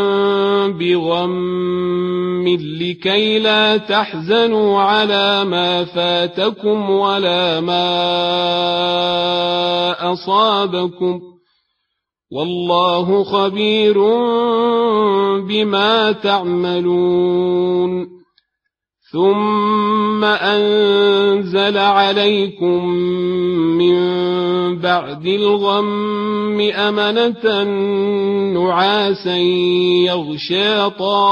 بغم لكي لا تحزنوا على ما فاتكم ولا ما أصابكم والله خبير بما تعملون ثم أنزل عليكم من بعد الغم أمنة نعاسا يغشى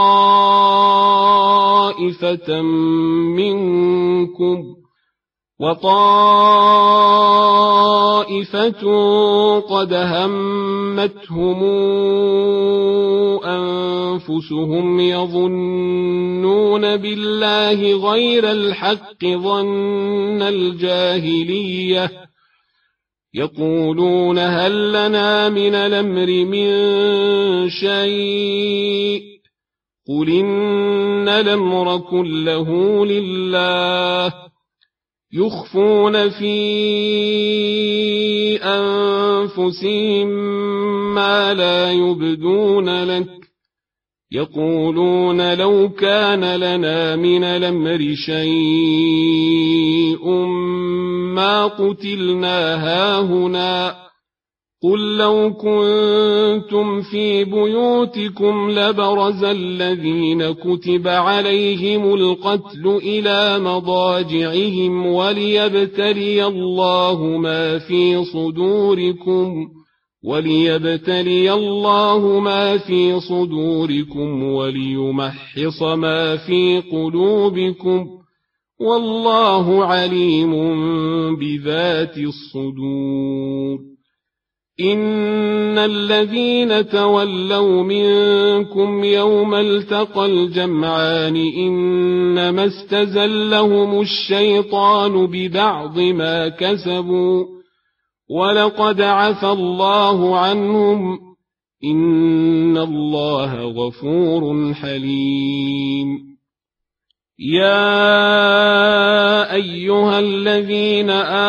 طائفة منكم وطائفة قد همتهم أنفسهم يظنون بالله غير الحق ظن الجاهلية يقولون هل لنا من الأمر من شيء قل إن الأمر كله لله يخفون في أنفسهم ما لا يبدون لك يقولون لو كان لنا من الأمر شيء ما قتلنا هاهنا قل لو كنتم في بيوتكم لبرز الذين كتب عليهم القتل إلى مضاجعهم وليبتلي الله ما في صدوركم وليمحص ما في قلوبكم والله عليم بذات الصدور إن الذين تولوا منكم يوم التقى الجمعان إنما استزلهم الشيطان ببعض ما كسبوا ولقد عفى الله عنهم إن الله غفور حليم يا أيها الذين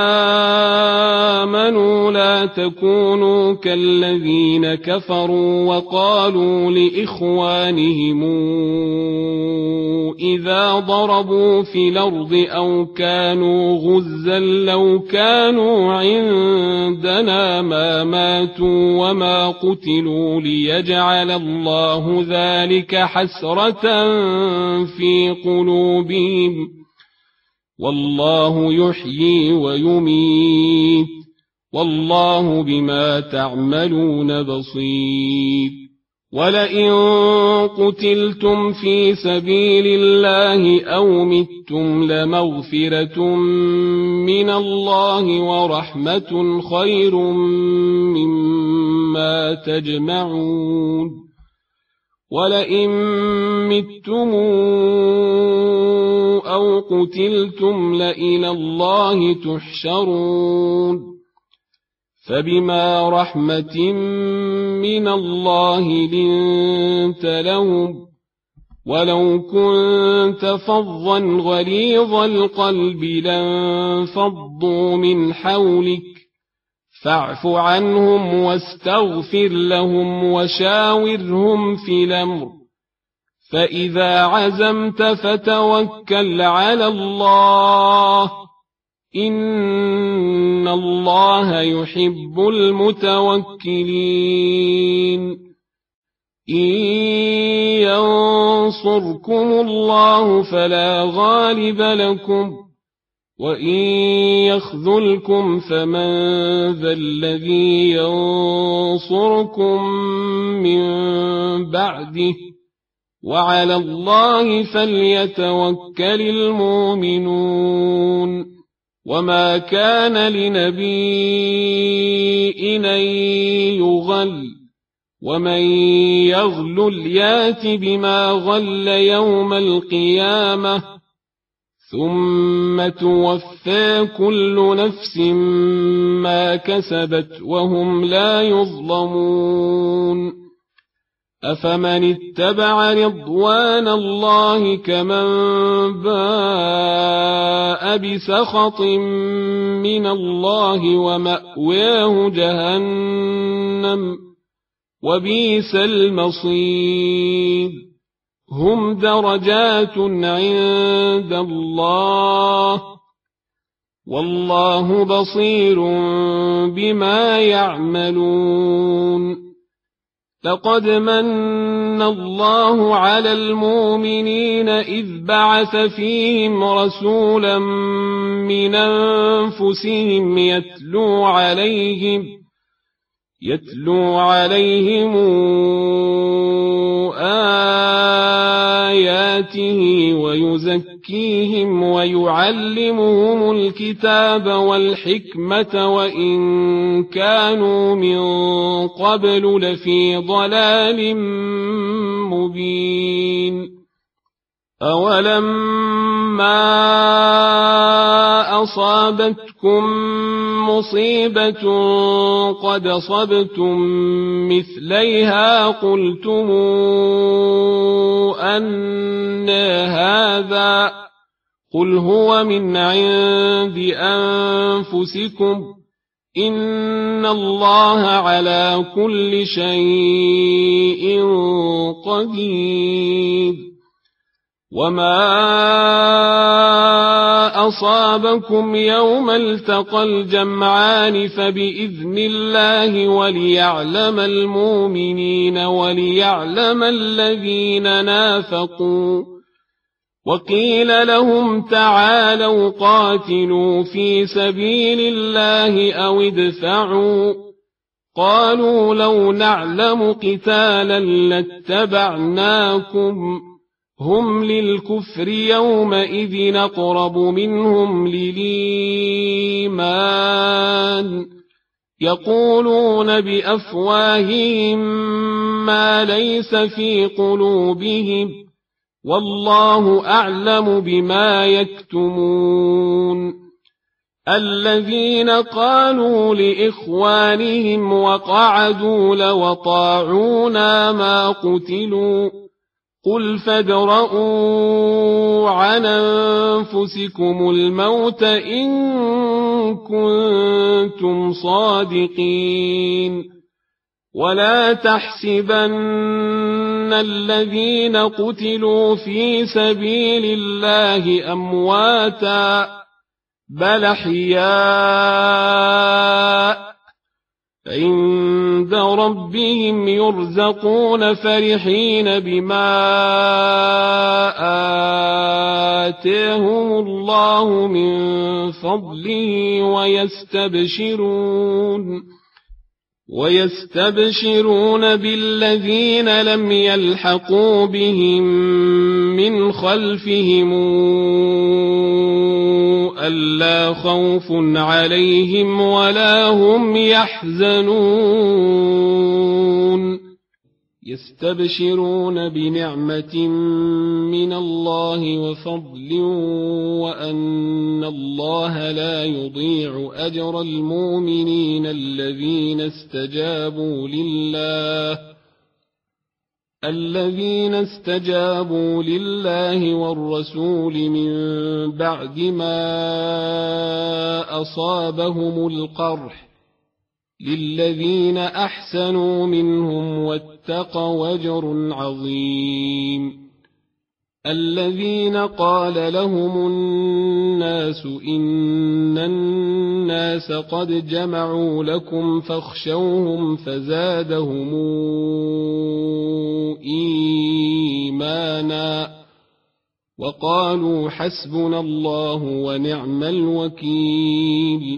آمنوا لا تكونوا كالذين كفروا وقالوا لإخوانهم إذا ضربوا في الأرض أو كانوا غزا لو كانوا عندنا ما ماتوا وما قتلوا ليجعل الله ذلك حسرة في قلوبهم والله يحيي ويميت والله بما تعملون بصير ولئن قتلتم في سبيل الله أو متم لمغفرة من الله ورحمة خير مما تجمعون ولئن متم أو قتلتم لإلى الله تحشرون فبما رحمة من الله لنت لهم ولو كنت فظا غليظ القلب لانفضوا من حولك فاعف عنهم واستغفر لهم وشاورهم في الأمر فإذا عزمت فتوكل على الله إن الله يحب المتوكلين إن ينصركم الله فلا غالب لكم وإن يخذلكم فمن ذا الذي ينصركم من بعده وعلى الله فليتوكل المؤمنون وما كان لنبي أن يغل ومن يغلل يات بما غل يوم القيامة ثم توفى كل نفس ما كسبت وهم لا يظلمون أفمن اتبع رضوان الله كمن باء بسخط من الله ومأواه جهنم وبئس المصير هم درجات عند الله والله بصير بما يعملون لقد من الله على المؤمنين إذ بعث فيهم رسولا من أنفسهم يتلو عليهم آياته ويزكيهم ويعلمهم الكتاب والحكمة وإن كانوا من قبل لفي ضلال مبين أولما أصابتكم مصيبة قد أصبتم مثليها قلتم أن هذا قل هو من عند أنفسكم إن الله على كل شيء قدير وما أصابكم يوم التقى الجمعان فبإذن الله وليعلم المؤمنين وليعلم الذين نافقوا وقيل لهم تعالوا قاتلوا في سبيل الله أو ادفعوا قالوا لو نعلم قتالا لاتبعناكم هم للكفر يومئذ أقرب منهم للإيمان يقولون بأفواههم ما ليس في قلوبهم والله أعلم بما يكتمون الذين قالوا لإخوانهم وقعدوا لو طاعونا ما قتلوا قل فادرءوا عن أنفسكم الموت إن كنتم صادقين ولا تحسبن الذين قتلوا في سبيل الله أمواتا بل أحياء عند ربهم يرزقون فرحين بما آتاهم الله من فضله ويستبشرون بالذين لم يلحقوا بهم من خلفهم ألا خوف عليهم ولا هم يحزنون يستبشرون بنعمة من الله وفضل وأن الله لا يضيع أجر المؤمنين الذين استجابوا لله والرسول من بعد ما أصابهم القرح للذين أحسنوا منهم واتقوا أجر عظيم الذين قال لهم الناس إن الناس قد جمعوا لكم فاخشوهم فزادهم إيمانا وقالوا حسبنا الله ونعم الوكيل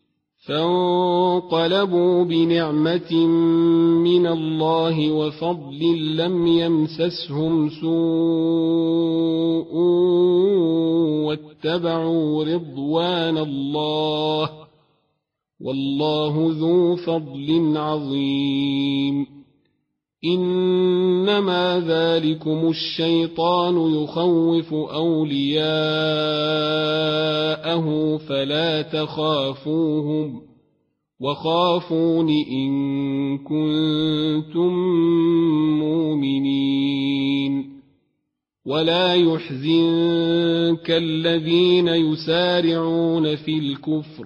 فانقلبوا بنعمة من الله وفضل لم يمسسهم سوء واتبعوا رضوان الله والله ذو فضل عظيم إنما ذلكم الشيطان يخوف أولياءه فلا تخافوهم وخافون إن كنتم مؤمنين ولا يحزنك الذين يسارعون في الكفر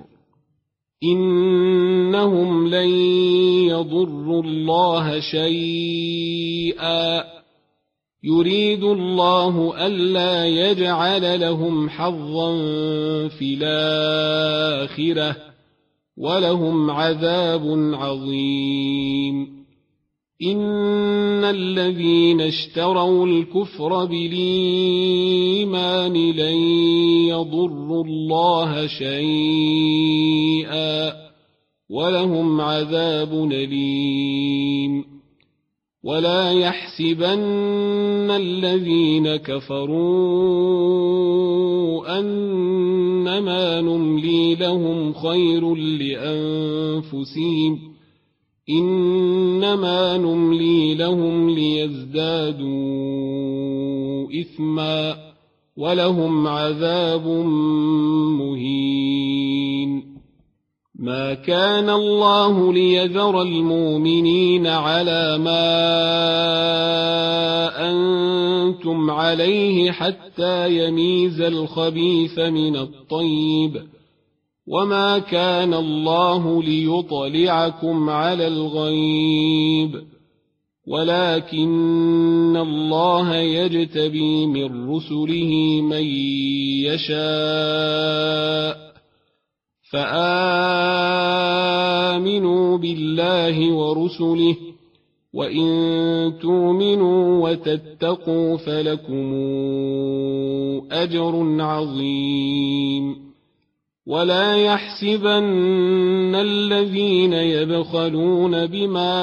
إنهم لن يضروا الله شيئا يريد الله ألا يجعل لهم حظا في الآخرة ولهم عذاب عظيم إن الذين اشتروا الكفر بالإيمان لن يضروا الله شيئا ولهم عذاب أليم ولا يحسبن الذين كفروا أنما نملي لهم خير لأنفسهم إنما نملي لهم ليزدادوا إثما ولهم عذاب مهين ما كان الله ليذر المؤمنين على ما أنتم عليه حتى يميز الخبيث من الطيب وما كان الله ليطلعكم على الغيب ولكن الله يجتبي من رسله من يشاء فآمنوا بالله ورسله وإن تؤمنوا وتتقوا فلكم أجر عظيم ولا يحسبن الذين يبخلون بما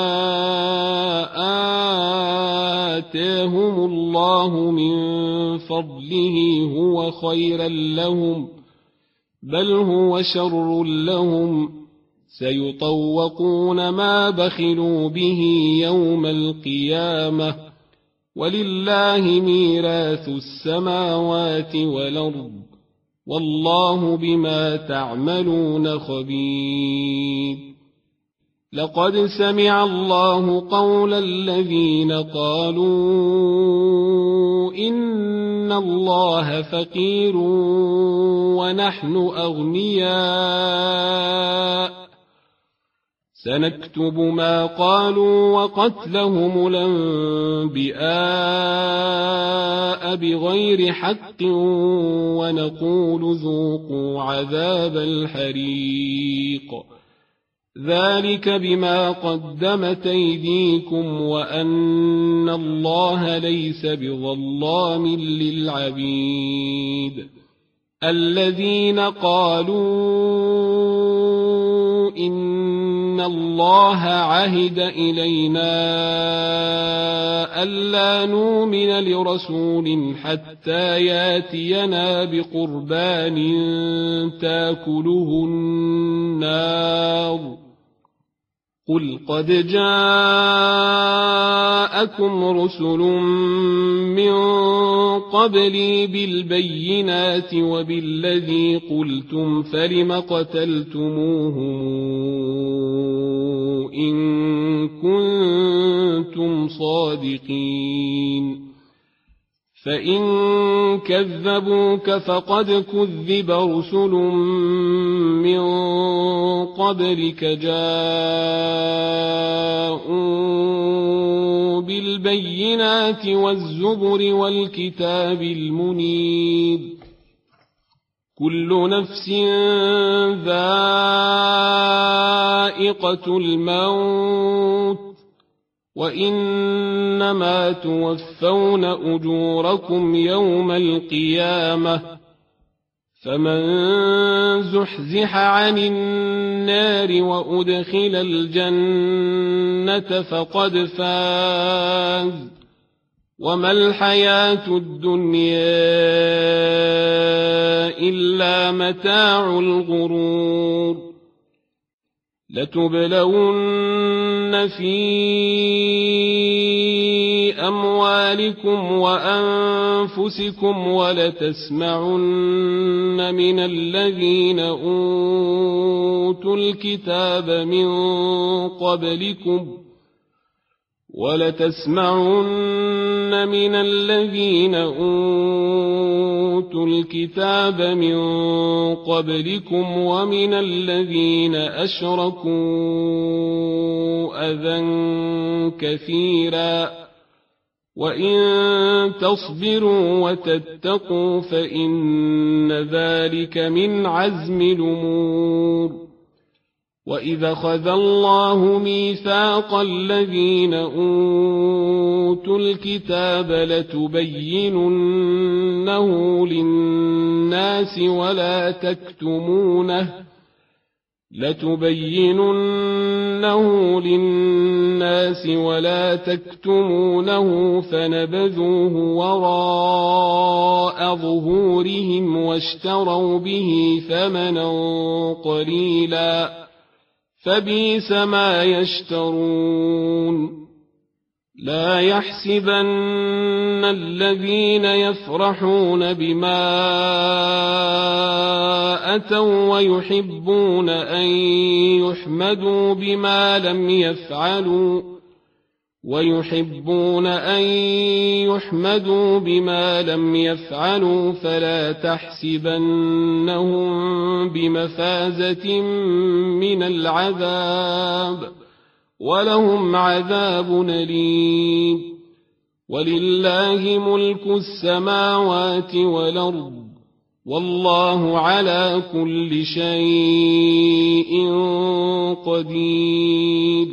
آتاهم الله من فضله هو خيرا لهم بل هو شر لهم سيطوقون ما بخلوا به يوم القيامة ولله ميراث السماوات والأرض والله بما تعملون خبير لقد سمع الله قول الذين قالوا إن الله فقير ونحن أغنياء سنكتب ما قالوا وقتلهم الأنبياء بغير حق ونقول ذوقوا عذاب الحريق ذلك بما قدمت أيديكم وأن الله ليس بظلام للعبيد الذين قالوا إن الله عهد إلينا ألا نؤمن لرسول حتى ياتينا بقربان تاكله النار قل قد جاءكم رسل من قبلي بالبينات وبالذي قلتم فلم قتلتموهم إن كنتم صادقين فإن كذبوك فقد كذب رسل من قبلك جاءوا بالبينات والزبر والكتاب المنير كل نفس ذائقة الموت وإنما توفون أجوركم يوم القيامة فمن زحزح عن النار وأدخل الجنة فقد فاز وما الحياة الدنيا إلا متاع الغرور لتبلون في أموالكم وأنفسكم ولتسمعن من الذين أوتوا الكتاب من قبلكم ومن الذين أشركوا أذى كثيرا وإن تصبروا وتتقوا فإن ذلك من عزم الأمور وإذا أخذ الله ميثاق الذين أوتوا الكتاب لتبيننه للناس ولا تكتمونه فنبذوه وراء ظهورهم واشتروا به ثمنا قليلا فبئس ما يشترون لا يحسبن الذين يفرحون بما أتوا ويحبون أن يحمدوا بما لم يفعلوا فلا تحسبنهم بمفازة من العذاب ولهم عذاب أليم ولله ملك السماوات والأرض والله على كل شيء قدير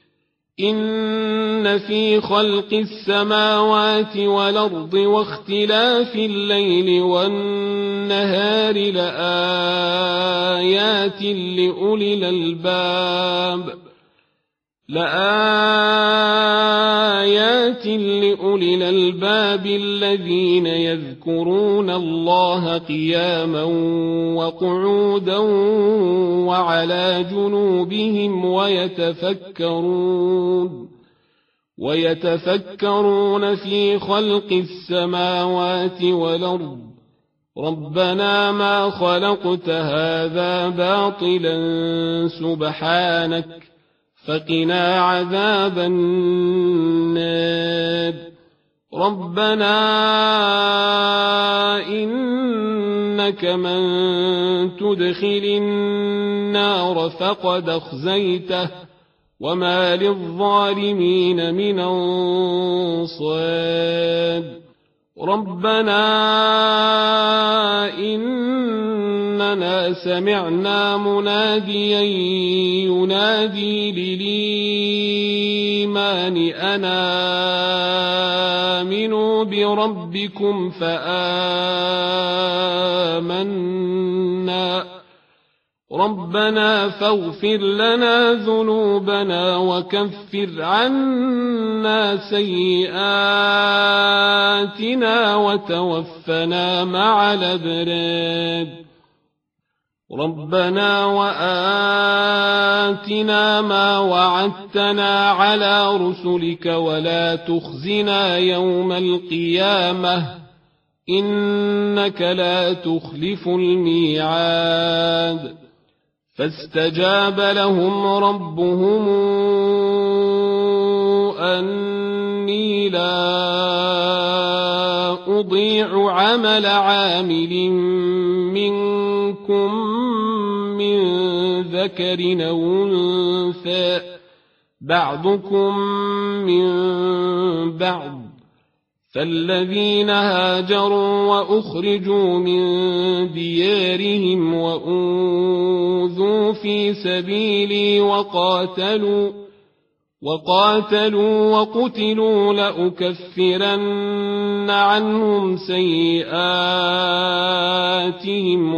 إن في خلق السماوات والأرض واختلاف الليل والنهار لآيات لأولي الألباب الذين يذكرون الله قياما وقعودا وعلى جنوبهم ويتفكرون في خلق السماوات والأرض ربنا ما خلقت هذا باطلا سبحانك فقنا عذاب النار ربنا إنك من تدخل النار فقد أخزيته وما للظالمين من أنصار ربنا إننا سمعنا مناديا ينادي للإيمان أن آمنوا بربكم فآمنا ربنا فاغفر لنا ذنوبنا وكفر عنا سيئاتنا وتوفنا مع الأبرار ربنا وآتنا ما وعدتنا على رسلك ولا تخزنا يوم القيامة إنك لا تخلف الميعاد فاستجاب لهم ربهم أني لا أضيع عمل عامل منكم من ذكر أو أنثى بعضكم من بعض فالذين هاجروا وأخرجوا من ديارهم وأوذوا في سبيلي وقاتلوا وقتلوا لأكفرن عنهم سيئاتهم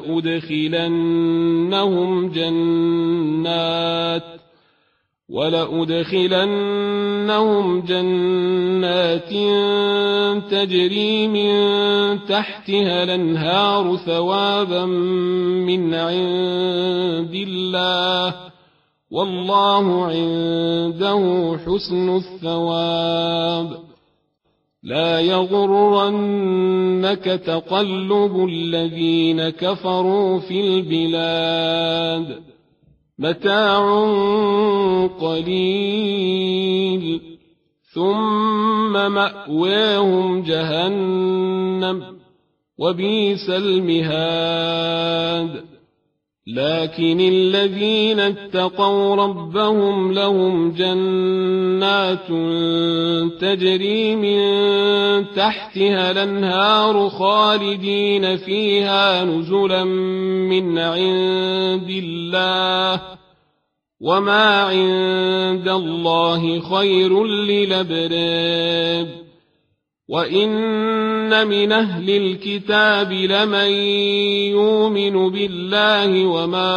ولأدخلنهم جنات تجري من تحتها الأنهار ثوابا من عند الله والله عنده حسن الثواب لا يغرنك تقلب الذين كفروا في البلاد متاع قليل ثم مأواهم جهنم وبئس المهاد لكن الذين اتقوا ربهم لهم جنات تجري من تحتها الأنهار خالدين فيها نزلا من عند الله وما عند الله خير للأبرار وإن من أهل الكتاب لمن يؤمن بالله وما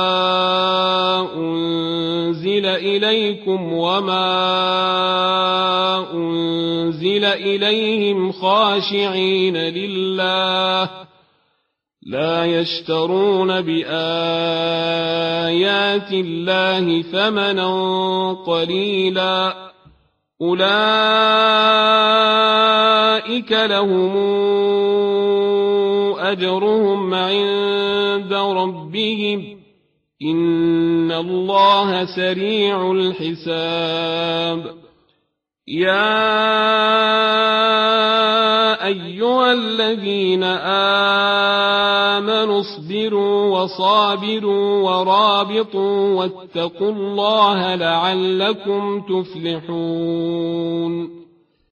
أنزل إليكم وما أنزل إليهم خاشعين لله لا يشترون بآيات الله ثمنا قليلا أولئك لهم أجرهم عند ربهم إن الله سريع الحساب يا أيها الذين آمنوا اصبروا وصابروا ورابطوا واتقوا الله لعلكم تفلحون